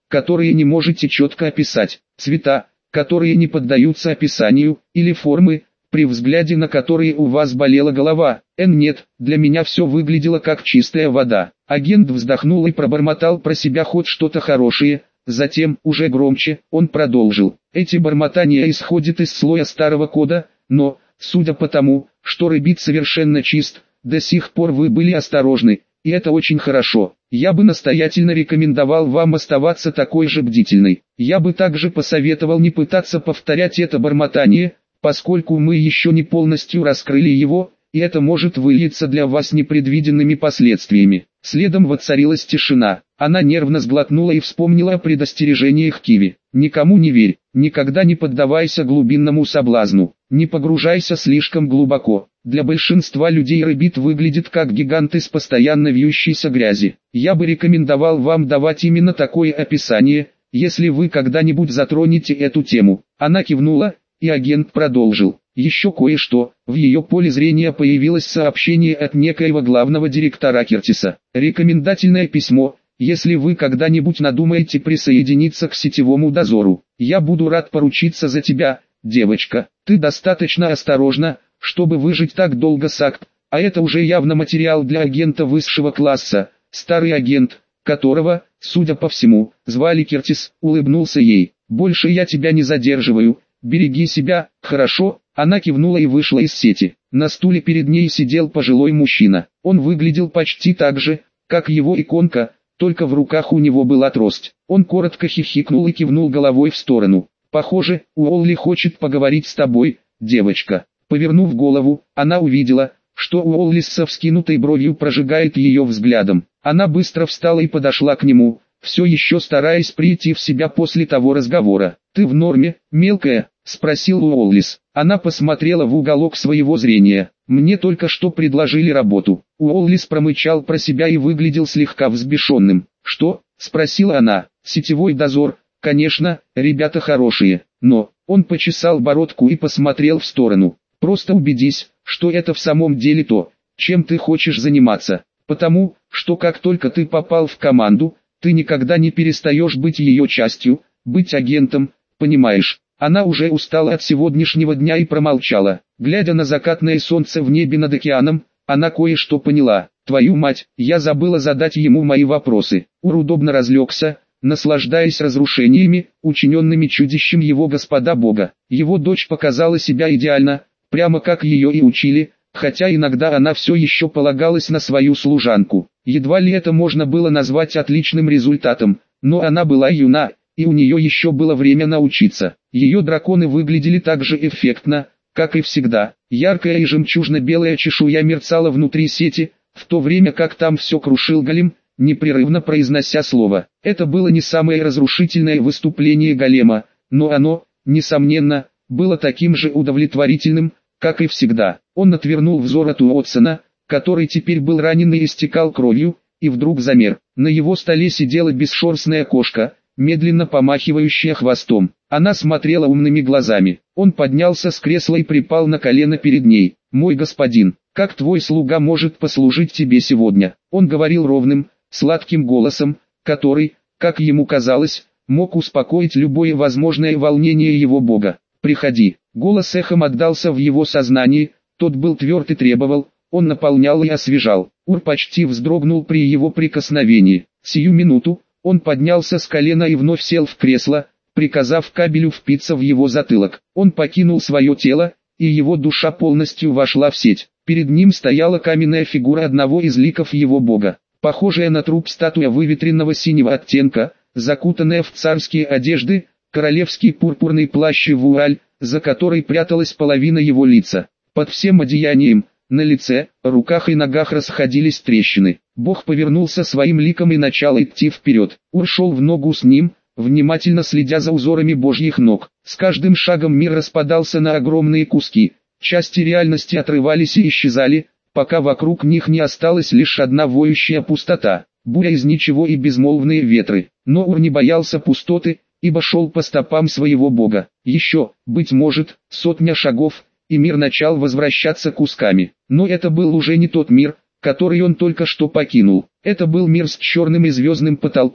которые не можете четко описать, цвета, которые не поддаются описанию, или формы, при взгляде на которые у вас болела голова. Нет, для меня все выглядело как чистая вода. Агент вздохнул и пробормотал про себя хоть что-то хорошее, затем, уже громче, он продолжил. Эти бормотания исходят из слоя старого кода, но, судя по тому, что рыбит совершенно чист, до сих пор вы были осторожны, и это очень хорошо. Я бы настоятельно рекомендовал вам оставаться такой же бдительной. Я бы также посоветовал не пытаться повторять это бормотание, поскольку мы еще не полностью раскрыли его, и это может вылиться для вас непредвиденными последствиями. Следом воцарилась тишина. Она нервно сглотнула и вспомнила о предостережениях Киви. Никому не верь, никогда не поддавайся глубинному соблазну, не погружайся слишком глубоко. Для большинства людей рыбит выглядит как гигант из постоянно вьющейся грязи. Я бы рекомендовал вам давать именно такое описание, если вы когда-нибудь затронете эту тему. Она кивнула, и агент продолжил. Еще кое-что, в ее поле зрения появилось сообщение от некоего главного директора Кертиса. Рекомендательное письмо, если вы когда-нибудь надумаете присоединиться к сетевому дозору. Я буду рад поручиться за тебя, девочка. Ты достаточно осторожна, чтобы выжить так долго с акт, а это уже явно материал для агента высшего класса. Старый агент, которого, судя по всему, звали Кертис, улыбнулся ей. Больше я тебя не задерживаю. Береги себя, хорошо?» Она кивнула и вышла из сети. На стуле перед ней сидел пожилой мужчина. Он выглядел почти так же, как его иконка, только в руках у него была трость. Он коротко хихикнул и кивнул головой в сторону. «Похоже, Уолли хочет поговорить с тобой, девочка». Повернув голову, она увидела, что Уолли со вскинутой бровью прожигает ее взглядом. Она быстро встала и подошла к нему, все еще стараясь прийти в себя после того разговора. «Ты в норме, мелкая?» — спросил Уоллис. Она посмотрела в уголок своего зрения. «Мне только что предложили работу». Уоллис промычал про себя и выглядел слегка взбешенным. «Что?» — спросила она. «Сетевой дозор, конечно, ребята хорошие, но...» Он почесал бородку и посмотрел в сторону. «Просто убедись, что это в самом деле то, чем ты хочешь заниматься. Потому, что как только ты попал в команду, ты никогда не перестаешь быть ее частью, быть агентом, понимаешь?» Она уже устала от сегодняшнего дня и промолчала. Глядя на закатное солнце в небе над океаном, она кое-что поняла. «Твою мать, я забыла задать ему мои вопросы». Ур удобно разлегся, наслаждаясь разрушениями, учиненными чудищем его господа Бога. Его дочь показала себя идеально, прямо как ее и учили, хотя иногда она все еще полагалась на свою служанку. Едва ли это можно было назвать отличным результатом, но она была юна, и у нее еще было время научиться. Ее драконы выглядели так же эффектно, как и всегда. Яркая и жемчужно-белая чешуя мерцала внутри сети, в то время как там все крушил голем, непрерывно произнося слово. Это было не самое разрушительное выступление голема, но оно, несомненно, было таким же удовлетворительным, как и всегда. Он отвернул взор от Уотсона, который теперь был ранен и истекал кровью, и вдруг замер. На его столе сидела бесшерстная кошка, медленно помахивающая хвостом. Она смотрела умными глазами. Он поднялся с кресла и припал на колено перед ней. «Мой господин, как твой слуга может послужить тебе сегодня?» Он говорил ровным, сладким голосом, который, как ему казалось, мог успокоить любое возможное волнение его бога. «Приходи». Голос эхом отдался в его сознании, тот был тверд и требовал, он наполнял и освежал. Ур почти вздрогнул при его прикосновении. Сию минуту, он поднялся с колена и вновь сел в кресло, приказав кабелю впиться в его затылок. Он покинул свое тело, и его душа полностью вошла в сеть. Перед ним стояла каменная фигура одного из ликов его бога. Похожая на труп статуя выветренного синего оттенка, закутанная в царские одежды, королевский пурпурный плащ и вуаль, за которой пряталась половина его лица. Под всем одеянием, на лице, руках и ногах расходились трещины. Бог повернулся своим ликом и начал идти вперед. Ур шел в ногу с ним, внимательно следя за узорами божьих ног. С каждым шагом мир распадался на огромные куски. Части реальности отрывались и исчезали, пока вокруг них не осталась лишь одна воющая пустота, буря из ничего и безмолвные ветры. Но Ур не боялся пустоты, ибо шел по стопам своего бога. Еще, быть может, 100 шагов, и мир начал возвращаться кусками. Но это был уже не тот мир, который он только что покинул. Это был мир с черным и звездным потолком,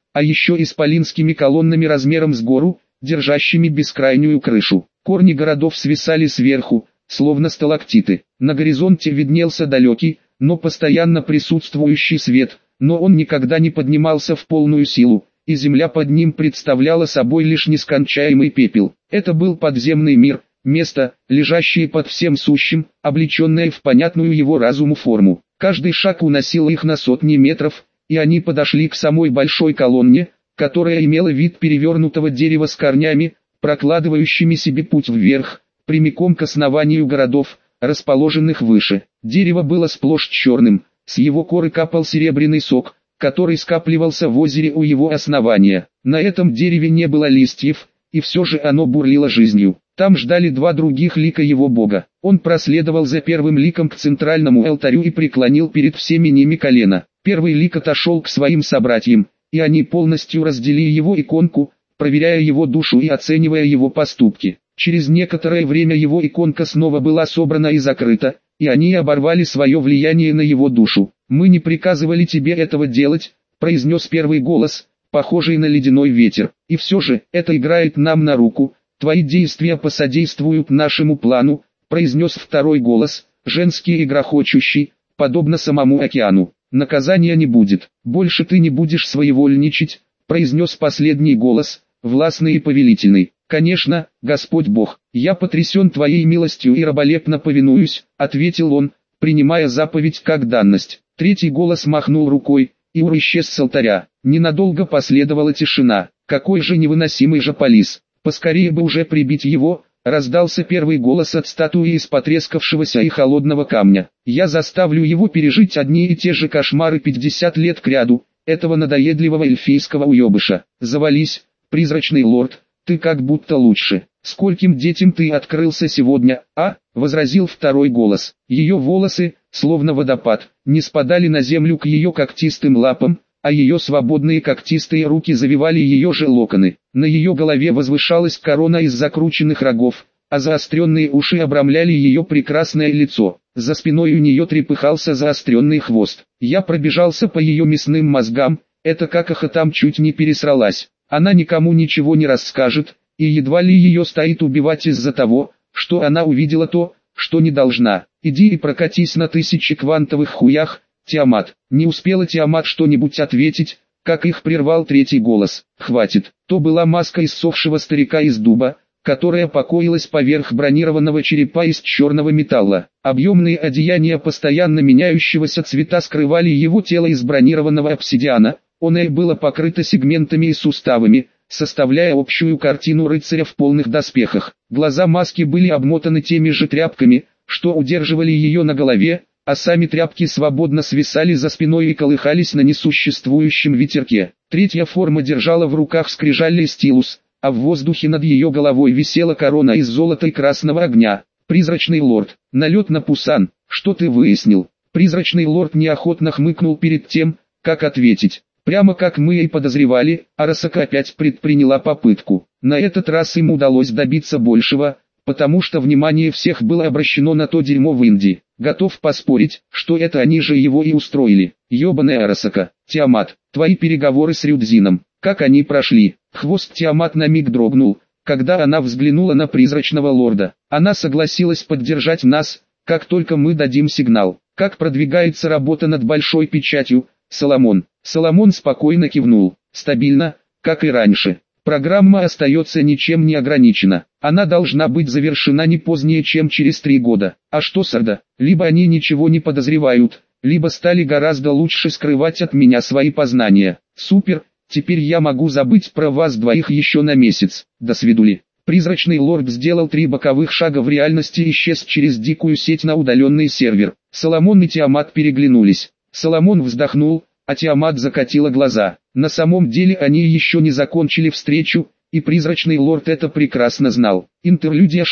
а еще исполинскими колоннами размером с гору, держащими бескрайнюю крышу. Корни городов свисали сверху, словно сталактиты. На горизонте виднелся далекий, но постоянно присутствующий свет, но он никогда не поднимался в полную силу, и земля под ним представляла собой лишь нескончаемый пепел. Это был подземный мир, место, лежащее под всем сущим, облеченное в понятную его разуму форму. Каждый шаг уносил их на сотни метров, и они подошли к самой большой колонне, которая имела вид перевернутого дерева с корнями, прокладывающими себе путь вверх, прямиком к основанию городов, расположенных выше. Дерево было сплошь черным, с его коры капал серебряный сок, который скапливался в озере у его основания. На этом дереве не было листьев, и все же оно бурлило жизнью. Там ждали два других лика его бога. Он проследовал за первым ликом к центральному алтарю и преклонил перед всеми ними колено. Первый лик отошел к своим собратьям, и они полностью разделили его иконку, проверяя его душу и оценивая его поступки. Через некоторое время его иконка снова была собрана и закрыта, и они оборвали свое влияние на его душу. «Мы не приказывали тебе этого делать», — произнес первый голос, похожий на ледяной ветер. «И все же, это играет нам на руку, твои действия посодействуют нашему плану», — произнес второй голос, женский и грохочущий, подобно самому океану. «Наказания не будет, больше ты не будешь своевольничать», — произнес последний голос, властный и повелительный. «Конечно, Господь Бог, я потрясен твоей милостью и раболепно повинуюсь», — ответил он, принимая заповедь как данность. Третий голос махнул рукой, и Ур исчез с алтаря. Ненадолго последовала тишина. «Какой же невыносимый жополис! Поскорее бы уже прибить его!» — раздался первый голос от статуи из потрескавшегося и холодного камня. «Я заставлю его пережить одни и те же кошмары 50 лет кряду, этого надоедливого эльфийского уебыша. Завались, призрачный лорд, ты как будто лучше. Скольким детям ты открылся сегодня, а?» — возразил второй голос. Ее волосы, словно водопад, не спадали на землю к ее когтистым лапам, а ее свободные когтистые руки завивали ее же локоны. На ее голове возвышалась корона из закрученных рогов, а заостренные уши обрамляли ее прекрасное лицо. За спиной у нее трепыхался заостренный хвост. Я пробежался по ее мясным мозгам, эта какаха там чуть не пересралась. Она никому ничего не расскажет, и едва ли ее стоит убивать из-за того, что она увидела то, что не должна. Иди и прокатись на 1000 квантовых хуях, Тиамат. Не успела Тиамат что-нибудь ответить, как их прервал третий голос. «Хватит». То была маска иссохшего старика из дуба, которая покоилась поверх бронированного черепа из черного металла. Объемные одеяния постоянно меняющегося цвета скрывали его тело из бронированного обсидиана. Оно было покрыто сегментами и суставами, составляя общую картину рыцаря в полных доспехах. Глаза маски были обмотаны теми же тряпками, что удерживали ее на голове, а сами тряпки свободно свисали за спиной и колыхались на несуществующем ветерке. Третья форма держала в руках скрижальный стилус, а в воздухе над ее головой висела корона из золота и красного огня. «Призрачный лорд, налет на Пусан, что ты выяснил?» Призрачный лорд неохотно хмыкнул перед тем, как ответить. «Прямо как мы и подозревали, Арасака опять предприняла попытку. На этот раз им удалось добиться большего, потому что внимание всех было обращено на то дерьмо в Индии. Готов поспорить, что это они же его и устроили. Ёбаная Арасака. Тиамат, твои переговоры с Рюдзином, как они прошли?» Хвост Тиамат на миг дрогнул, когда она взглянула на призрачного лорда. «Она согласилась поддержать нас, как только мы дадим сигнал. Как продвигается работа над большой печатью, Соломон?» Соломон спокойно кивнул. «Стабильно, как и раньше. Программа остается ничем не ограничена. Она должна быть завершена не позднее, чем через 3 года. А что с Орда? Либо они ничего не подозревают, либо стали гораздо лучше скрывать от меня свои познания. Супер, теперь я могу забыть про вас двоих еще на месяц. До свидули». Призрачный лорд сделал 3 боковых шага в реальности и исчез через дикую сеть на удаленный сервер. Соломон и Тиамат переглянулись. Соломон вздохнул, а Тиамат закатила глаза. На самом деле они еще не закончили встречу, и призрачный лорд это прекрасно знал. Интерлюдия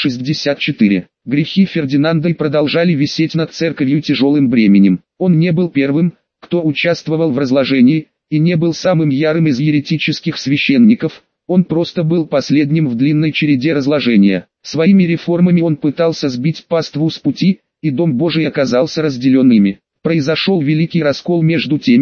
64. Грехи Фердинанда продолжали висеть над церковью тяжелым бременем. Он не был первым, кто участвовал в разложении, и не был самым ярым из еретических священников, он просто был последним в длинной череде разложения. Своими реформами он пытался сбить паству с пути, и Дом Божий оказался разделенными. Произошел великий раскол между теми,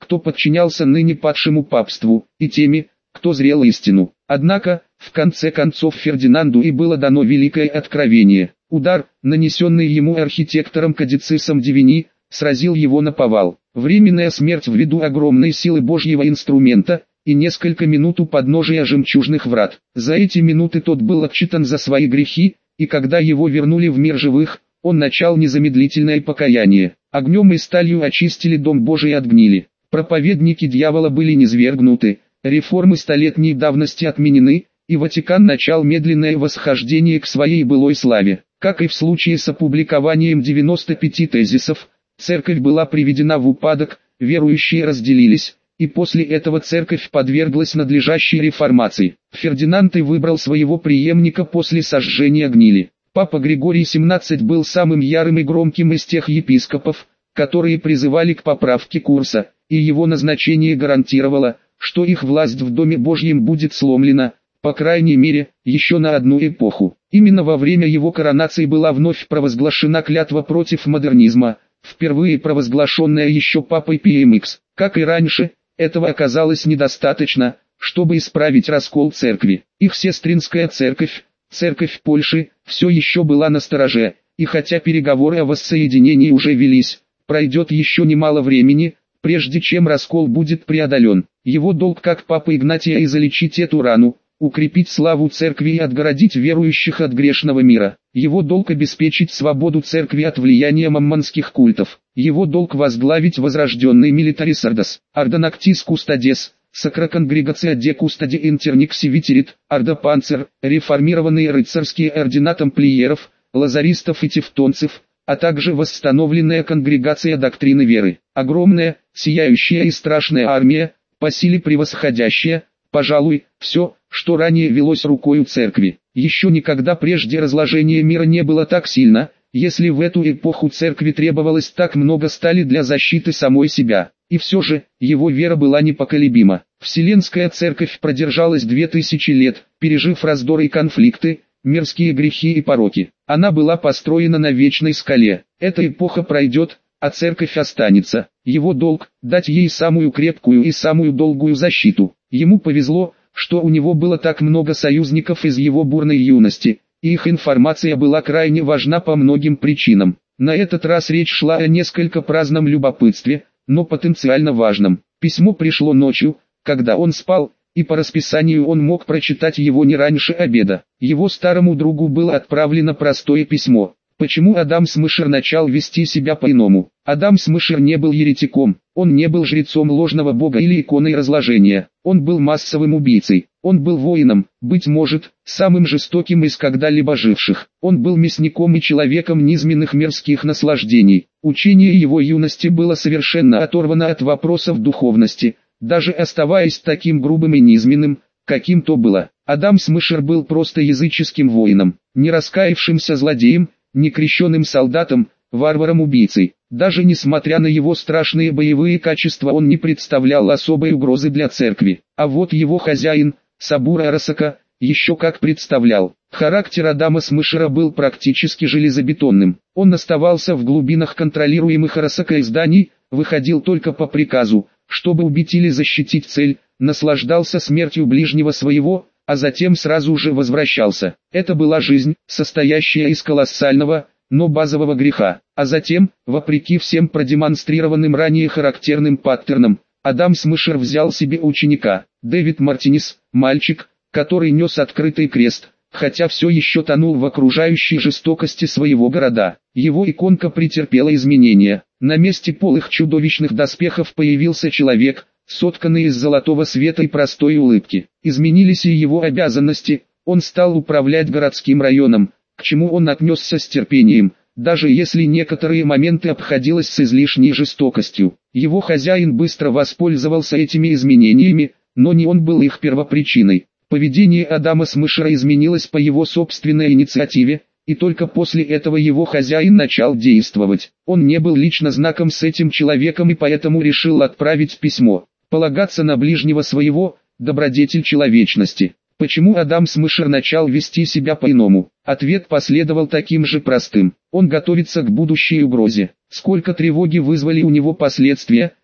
кто подчинялся ныне падшему папству, и теми, кто зрел истину. Однако, в конце концов Фердинанду и было дано великое откровение. Удар, нанесенный ему архитектором Кадицисом Дивини, сразил его наповал. Временная смерть ввиду огромной силы Божьего инструмента, и несколько минут у подножия жемчужных врат. За эти минуты тот был отчитан за свои грехи, и когда его вернули в мир живых, он начал незамедлительное покаяние. Огнем и сталью очистили дом Божий от гнили. Проповедники дьявола были низвергнуты, реформы столетней давности отменены, и Ватикан начал медленное восхождение к своей былой славе. Как и в случае с опубликованием 95 тезисов, церковь была приведена в упадок, верующие разделились, и после этого церковь подверглась надлежащей реформации. Фердинанд и выбрал своего преемника после сожжения гнили. Папа Григорий XVII был самым ярым и громким из тех епископов, которые призывали к поправке курса, и его назначение гарантировало, что их власть в Доме Божьем будет сломлена, по крайней мере, еще на одну эпоху. Именно во время его коронации была вновь провозглашена клятва против модернизма, впервые провозглашенная еще папой Пием Х. Как и раньше, этого оказалось недостаточно, чтобы исправить раскол церкви. Их сестринская церковь, церковь Польши, все еще была настороже, и хотя переговоры о воссоединении уже велись, пройдет еще немало времени, прежде чем раскол будет преодолен. Его долг как папы Игнатия и залечить эту рану, укрепить славу церкви и отгородить верующих от грешного мира. Его долг обеспечить свободу церкви от влияния маммонских культов. Его долг возглавить возрожденный Militaris Ordos, Ordo Noctis Custodes, Sacra Congregatio de Custodi Internixi Viterit, Ordo Panzer, реформированные рыцарские ордена тамплиеров, лазаристов и тевтонцев, а также восстановленная конгрегация доктрины веры. Огромная, сияющая и страшная армия, по силе превосходящая, пожалуй, все, что ранее велось рукою церкви. Еще никогда прежде разложение мира не было так сильно, если в эту эпоху церкви требовалось так много стали для защиты самой себя. И все же, его вера была непоколебима. Вселенская церковь продержалась 2000 лет, пережив раздоры и конфликты, мирские грехи и пороки. Она была построена на вечной скале. Эта эпоха пройдет, а церковь останется. Его долг – дать ей самую крепкую и самую долгую защиту. Ему повезло, что у него было так много союзников из его бурной юности, и их информация была крайне важна по многим причинам. На этот раз речь шла о несколько праздном любопытстве, но потенциально важном. Письмо пришло ночью, когда он спал, и по расписанию он мог прочитать его не раньше обеда. Его старому другу было отправлено простое письмо. Почему Адам Смышер начал вести себя по-иному? Адам Смышер не был еретиком, он не был жрецом ложного бога или иконой разложения, он был массовым убийцей, он был воином, быть может, самым жестоким из когда-либо живших, он был мясником и человеком низменных мирских наслаждений. Учение его юности было совершенно оторвано от вопросов духовности, даже оставаясь таким грубым и низменным, каким то было. Адам Смышер был просто языческим воином, не раскаявшимся злодеем, некрещенным солдатом, варваром-убийцей. Даже несмотря на его страшные боевые качества, он не представлял особой угрозы для церкви. А вот его хозяин, Сабура Арасака, еще как представлял. Характер Адама Смышера был практически железобетонным. Он оставался в глубинах контролируемых Арасакой зданий, выходил только по приказу, чтобы убить или защитить цель, наслаждался смертью ближнего своего, а затем сразу же возвращался. Это была жизнь, состоящая из колоссального, но базового греха. А затем, вопреки всем продемонстрированным ранее характерным паттернам, Адам Смышер взял себе ученика, Дэвид Мартинес, мальчик, который нес открытый крест, хотя все еще тонул в окружающей жестокости своего города. Его иконка претерпела изменения. На месте полых чудовищных доспехов появился человек, сотканный из золотого света и простой улыбки. Изменились и его обязанности, он стал управлять городским районом, к чему он отнесся с терпением, даже если некоторые моменты обходилось с излишней жестокостью. Его хозяин быстро воспользовался этими изменениями, но не он был их первопричиной. Поведение Адама Смышера изменилось по его собственной инициативе, и только после этого его хозяин начал действовать. Он не был лично знаком с этим человеком и поэтому решил отправить письмо. Полагаться на ближнего своего, добродетель человечности. Почему Адам Смышер начал вести себя по-иному? Ответ последовал таким же простым. Он готовится к будущей угрозе. Сколько тревоги вызвали у него последствия,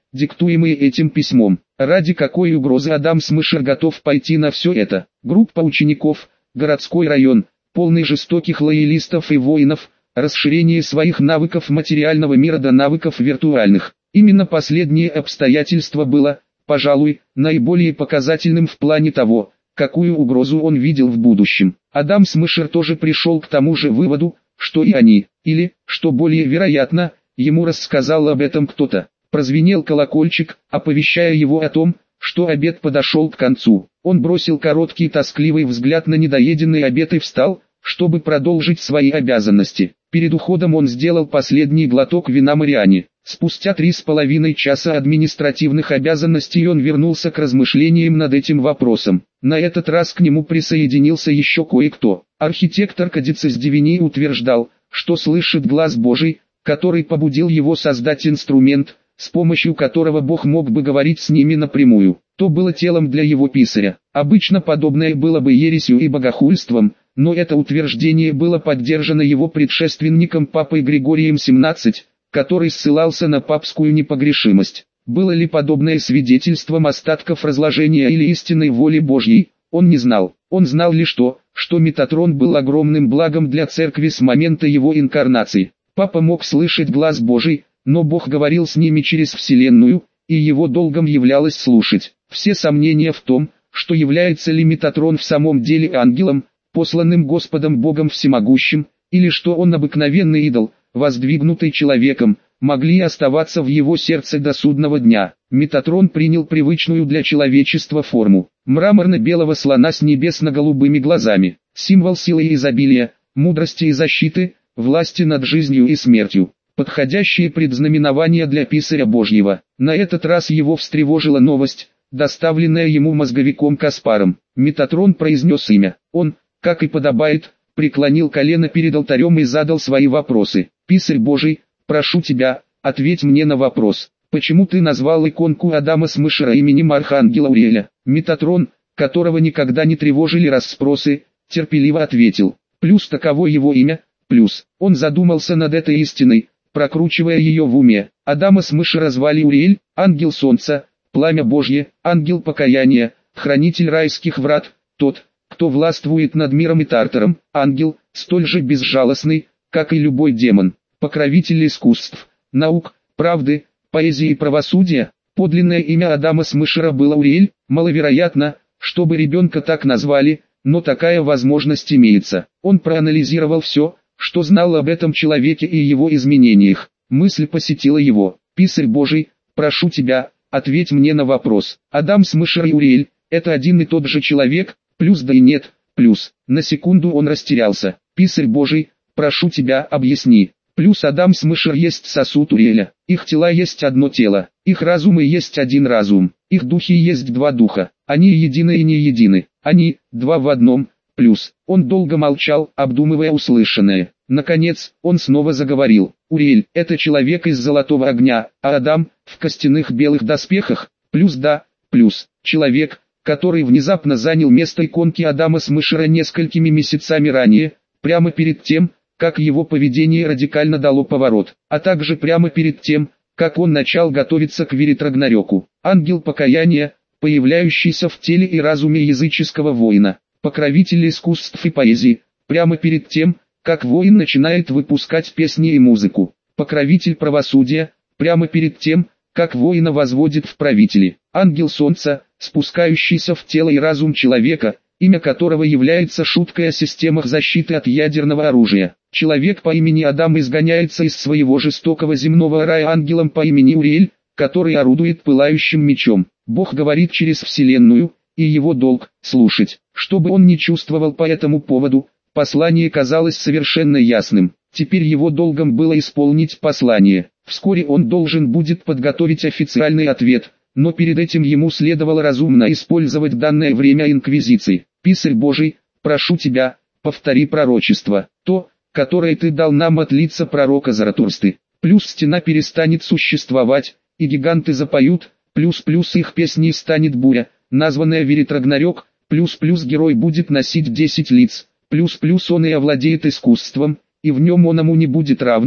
диктуемые этим письмом. Ради какой угрозы Адам Смышер готов пойти на все это? Группа учеников, городской район, полный жестоких лоялистов и воинов, расширение своих навыков материального мира до навыков виртуальных. Именно последнее обстоятельство было, пожалуй, наиболее показательным в плане того, какую угрозу он видел в будущем. Адам Смышер тоже пришел к тому же выводу, что и они, или, что более вероятно, ему рассказал об этом кто-то. Прозвенел колокольчик, оповещая его о том, что обед подошел к концу. Он бросил короткий тоскливый взгляд на недоеденный обед и встал, чтобы продолжить свои обязанности. Перед уходом он сделал последний глоток вина Мариане. Спустя 3,5 часа административных обязанностей он вернулся к размышлениям над этим вопросом. На этот раз к нему присоединился еще кое-кто. Архитектор Кадицис Дивини утверждал, что слышит глаз Божий, который побудил его создать инструмент, с помощью которого Бог мог бы говорить с ними напрямую. То было телом для его писаря. Обычно подобное было бы ересью и богохульством, но это утверждение было поддержано его предшественником папой Григорием XVII, который ссылался на папскую непогрешимость. Было ли подобное свидетельством остатков разложения или истинной воли Божьей, он не знал. Он знал лишь то, что Метатрон был огромным благом для церкви с момента его инкарнации. Папа мог слышать глаз Божий, но Бог говорил с ними через Вселенную, и его долгом являлось слушать. Все сомнения в том, что является ли Метатрон в самом деле ангелом, посланным Господом Богом Всемогущим, или что он обыкновенный идол, воздвигнутый человеком, могли оставаться в его сердце до судного дня. Метатрон принял привычную для человечества форму мраморно-белого слона с небесно-голубыми глазами, символ силы и изобилия, мудрости и защиты, власти над жизнью и смертью. Подходящее предзнаменование для писаря Божьего. На этот раз его встревожила новость, доставленная ему мозговиком Каспаром. Метатрон произнес имя. Он, как и подобает, преклонил колено перед алтарем и задал свои вопросы. «Писарь Божий, прошу тебя, ответь мне на вопрос. Почему ты назвал иконку Адама Смышера именем Архангела Уриэля?» Метатрон, которого никогда не тревожили расспросы, терпеливо ответил. Плюс таково его имя, плюс. Он задумался над этой истиной, прокручивая ее в уме. Адама Смышера звали Уриэль, ангел солнца, пламя Божье, ангел покаяния, хранитель райских врат, тот, кто властвует над миром и Тартаром, ангел, столь же безжалостный, как и любой демон, покровитель искусств, наук, правды, поэзии и правосудия. Подлинное имя Адама Смышера было Уриэль. Маловероятно, чтобы ребенка так назвали, но такая возможность имеется. Он проанализировал все, что знал об этом человеке и его изменениях. Мысль посетила его. «Писарь Божий, прошу тебя, ответь мне на вопрос. Адам Смышер и Уриэль – это один и тот же человек, плюс да и нет, плюс». На секунду он растерялся. «Писарь Божий, прошу тебя, объясни. Плюс Адам Смышер есть сосуд Уриэля. Их тела есть одно тело. Их разумы есть один разум. Их духи есть два духа. Они едины и не едины. Они два в одном. Плюс». Он долго молчал, обдумывая услышанное. Наконец, он снова заговорил. «Уриэль – это человек из золотого огня, а Адам – в костяных белых доспехах. Плюс да, плюс. Человек, который внезапно занял место иконки Адама Смышера несколькими месяцами ранее, прямо перед тем, как его поведение радикально дало поворот, а также прямо перед тем, как он начал готовиться к Виритрагнарёку. Ангел покаяния, появляющийся в теле и разуме языческого воина, покровитель искусств и поэзии, прямо перед тем, как воин начинает выпускать песни и музыку, покровитель правосудия, прямо перед тем, как воина возводит в правители, ангел солнца, спускающийся в тело и разум человека, имя которого является шуткой о системах защиты от ядерного оружия. Человек по имени Адам изгоняется из своего жестокого земного рая ангелом по имени Уриэль, который орудует пылающим мечом. Бог говорит через Вселенную, и его долг – слушать. Что бы он ни чувствовал по этому поводу, послание казалось совершенно ясным. Теперь его долгом было исполнить послание. Вскоре он должен будет подготовить официальный ответ, но перед этим ему следовало разумно использовать данное время инквизиции. «Писарь Божий, прошу тебя, повтори пророчество, то, которое ты дал нам от лица пророка Заратустры. Плюс стена перестанет существовать, и гиганты запоют, плюс их песней станет буря, названная Виритрагнарёк, плюс герой будет носить 10 лиц, плюс он и овладеет искусством, и в нем оному не будет равных,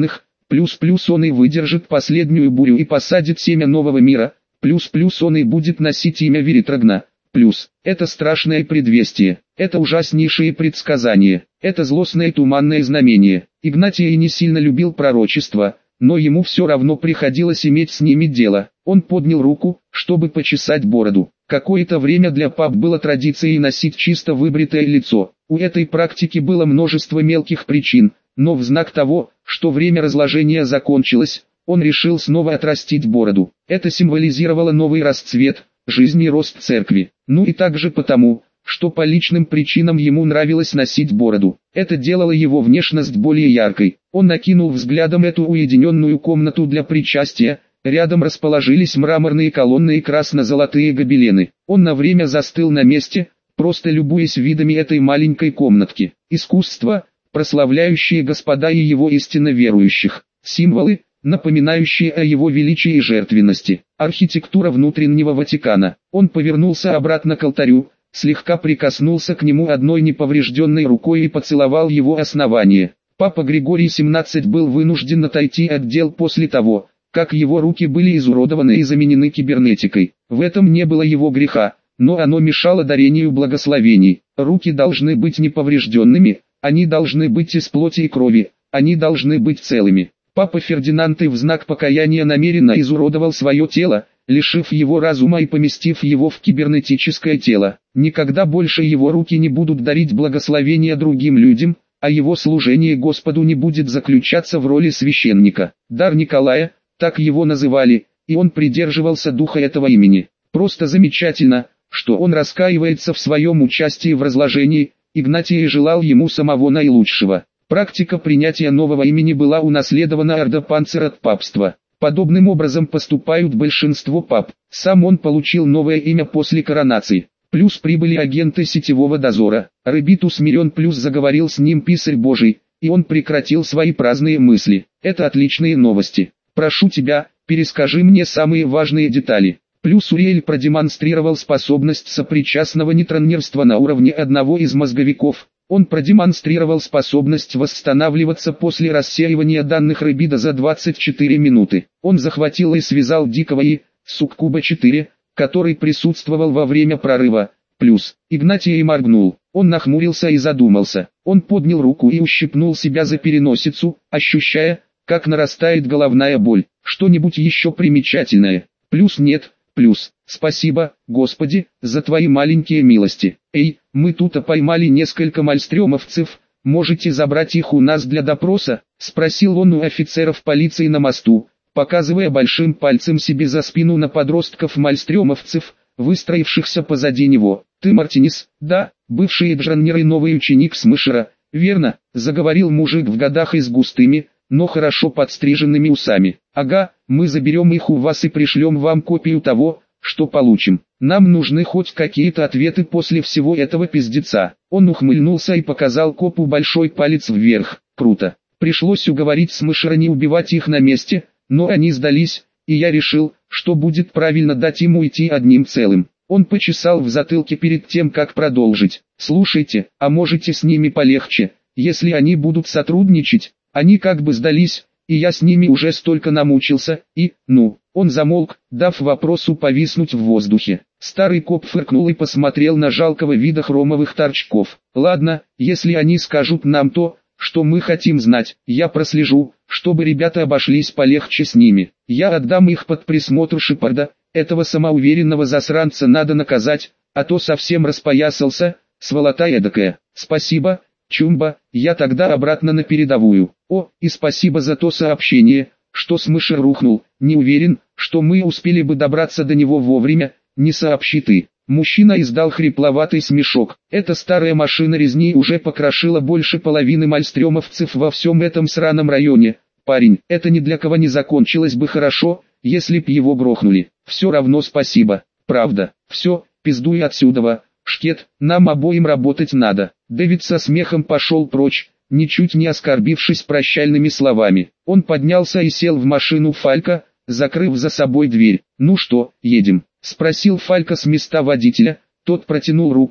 плюс он и выдержит последнюю бурю и посадит семя нового мира, плюс он и будет носить имя Веритрагна, плюс это страшное предвестие, это ужаснейшие предсказания, это злостное туманное знамение. Игнатий не сильно любил пророчества, но ему все равно приходилось иметь с ними дело. Он поднял руку, чтобы почесать бороду. Какое-то время для пап было традицией носить чисто выбритое лицо. У этой практики было множество мелких причин, но в знак того, что время разложения закончилось, он решил снова отрастить бороду. Это символизировало новый расцвет, жизнь и рост церкви. Ну и также потому, что по личным причинам ему нравилось носить бороду. Это делало его внешность более яркой. Он накинул взглядом эту уединенную комнату для причастия. Рядом расположились мраморные колонны и красно-золотые гобелены. Он на время застыл на месте, просто любуясь видами этой маленькой комнатки. Искусство, прославляющее Господа и его истинно верующих. Символы, напоминающие о его величии и жертвенности. Архитектура внутреннего Ватикана. Он повернулся обратно к алтарю, слегка прикоснулся к нему одной неповрежденной рукой и поцеловал его основание. Папа Григорий XVII был вынужден отойти от дел после того, как его руки были изуродованы и заменены кибернетикой. В этом не было его греха, но оно мешало дарению благословений. Руки должны быть неповрежденными, они должны быть из плоти и крови, они должны быть целыми. Папа Фердинанд и в знак покаяния намеренно изуродовал свое тело, лишив его разума и поместив его в кибернетическое тело. Никогда больше его руки не будут дарить благословения другим людям, а его служение Господу не будет заключаться в роли священника. Дар Николая, так его называли, и он придерживался духа этого имени. Просто замечательно, что он раскаивается в своем участии в разложении. Игнатий желал ему самого наилучшего. Практика принятия нового имени была унаследована Ордопанцер от папства. Подобным образом поступают большинство пап. Сам он получил новое имя после коронации. Плюс прибыли агенты сетевого дозора. Рыбит усмирен, плюс заговорил с ним Писарь Божий, и он прекратил свои праздные мысли. Это отличные новости. Прошу тебя, перескажи мне самые важные детали. Плюс Уриэль продемонстрировал способность сопричастного нейтронерства на уровне одного из мозговиков. Он продемонстрировал способность восстанавливаться после рассеивания данных Рыбида за 24 минуты. Он захватил и связал Дикого и Суккуба-4, который присутствовал во время прорыва. Плюс Игнатий моргнул. Он нахмурился и задумался. Он поднял руку и ущипнул себя за переносицу, ощущая, как нарастает головная боль. Что-нибудь еще примечательное? Плюс нет. Плюс, спасибо, Господи, за твои маленькие милости. Эй, мы тут поймали несколько мальстрёмовцев, можете забрать их у нас для допроса? Спросил он у офицеров полиции на мосту, показывая большим пальцем себе за спину на подростков-мальстрёмовцев, выстроившихся позади него. Ты Мартинес? Да, бывший инженер и новый ученик Смышера, верно, заговорил мужик в годах и с густыми, но хорошо подстриженными усами. Ага, мы заберем их у вас и пришлем вам копию того, что получим. Нам нужны хоть какие-то ответы после всего этого пиздеца. Он ухмыльнулся и показал копу большой палец вверх. Круто. Пришлось уговорить Смышера не убивать их на месте, но они сдались, и я решил, что будет правильно дать им уйти одним целым. Он почесал в затылке перед тем, как продолжить. Слушайте, а можете с ними полегче, если они будут сотрудничать? Они как бы сдались, и я с ними уже столько намучился, и, он замолк, дав вопросу повиснуть в воздухе. Старый коп фыркнул и посмотрел на жалкого вида хромовых торчков. Ладно, если они скажут нам то, что мы хотим знать, я прослежу, чтобы ребята обошлись полегче с ними. Я отдам их под присмотр Шепарда, этого самоуверенного засранца надо наказать, а то совсем распоясался, сволота эдакая. Спасибо, Чумба, я тогда обратно на передовую. О, и спасибо за то сообщение, что Смышер рухнул. Не уверен, что мы успели бы добраться до него вовремя, не сообщи ты. Мужчина издал хрипловатый смешок. Эта старая машина резни уже покрошила больше половины мальстрёмовцев во всем этом сраном районе. Парень, это ни для кого не закончилось бы хорошо, если б его грохнули. Все равно спасибо. Правда. Все, пиздуй отсюда. Шкет, нам обоим работать надо. Дэвид со смехом пошел прочь, ничуть не оскорбившись прощальными словами. Он поднялся и сел в машину Фалька, закрыв за собой дверь. «Ну что, едем?» — спросил Фалька с места водителя. Тот протянул руку,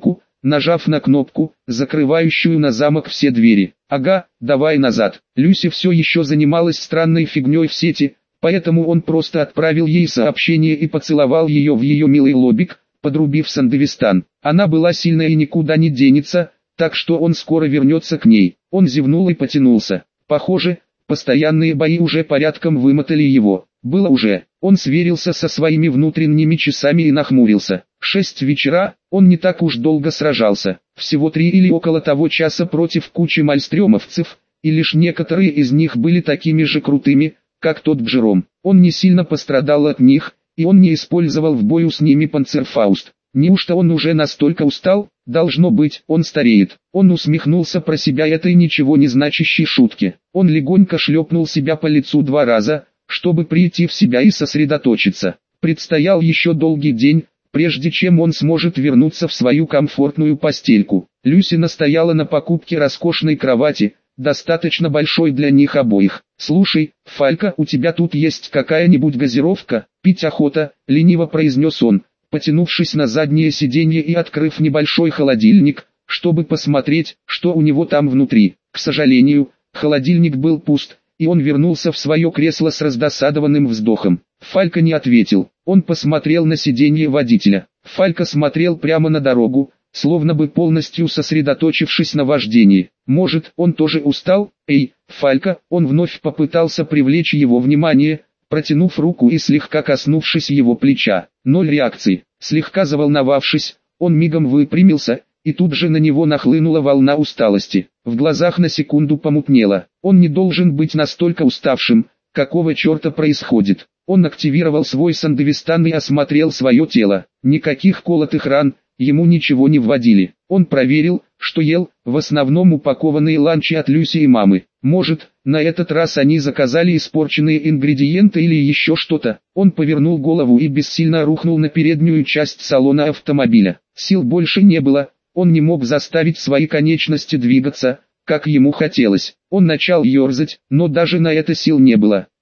нажав на кнопку, закрывающую на замок все двери. «Ага, давай назад». Люси все еще занималась странной фигней в сети, поэтому он просто отправил ей сообщение и поцеловал ее в ее милый лобик, подрубив Сандевистан. Она была сильная и никуда не денется, так что он скоро вернется к ней. Он зевнул и потянулся. Похоже, постоянные бои уже порядком вымотали его. Было уже. Он сверился со своими внутренними часами и нахмурился. 6 вечера, он не так уж долго сражался. Всего 3 или около того часа против кучи мальстрёмовцев, и лишь некоторые из них были такими же крутыми, как тот Джером. Он не сильно пострадал от них, и он не использовал в бою с ними панцерфауст. Неужто он уже настолько устал? Должно быть, он стареет. Он усмехнулся про себя этой ничего не значащей шутке. Он легонько шлепнул себя по лицу 2 раза, чтобы прийти в себя и сосредоточиться. Предстоял еще долгий день, прежде чем он сможет вернуться в свою комфортную постельку. Люси настояла на покупке роскошной кровати, достаточно большой для них обоих. «Слушай, Фалька, у тебя тут есть какая-нибудь газировка? Пить охота», — лениво произнес он, потянувшись на заднее сиденье и открыв небольшой холодильник, чтобы посмотреть, что у него там внутри. К сожалению, холодильник был пуст, и он вернулся в свое кресло с раздосадованным вздохом. Фалька не ответил. Он посмотрел на сиденье водителя. Фалька смотрел прямо на дорогу, словно бы полностью сосредоточившись на вождении. Может, он тоже устал? «Эй, Фалька!» Он вновь попытался привлечь его внимание, протянув руку и слегка коснувшись его плеча. 0 реакции. Слегка заволновавшись, он мигом выпрямился, и тут же на него нахлынула волна усталости. В глазах на секунду помутнело. Он не должен быть настолько уставшим, какого черта происходит. Он активировал свой Сандевистан и осмотрел свое тело. Никаких колотых ран, ему ничего не вводили. Он проверил, что ел, в основном упакованные ланчи от Люси и мамы. Может, на этот раз они заказали испорченные ингредиенты или еще что-то. Он повернул голову и бессильно рухнул на переднюю часть салона автомобиля. Сил больше не было, он не мог заставить свои конечности двигаться, как ему хотелось. Он начал ерзать, но даже на это сил не было.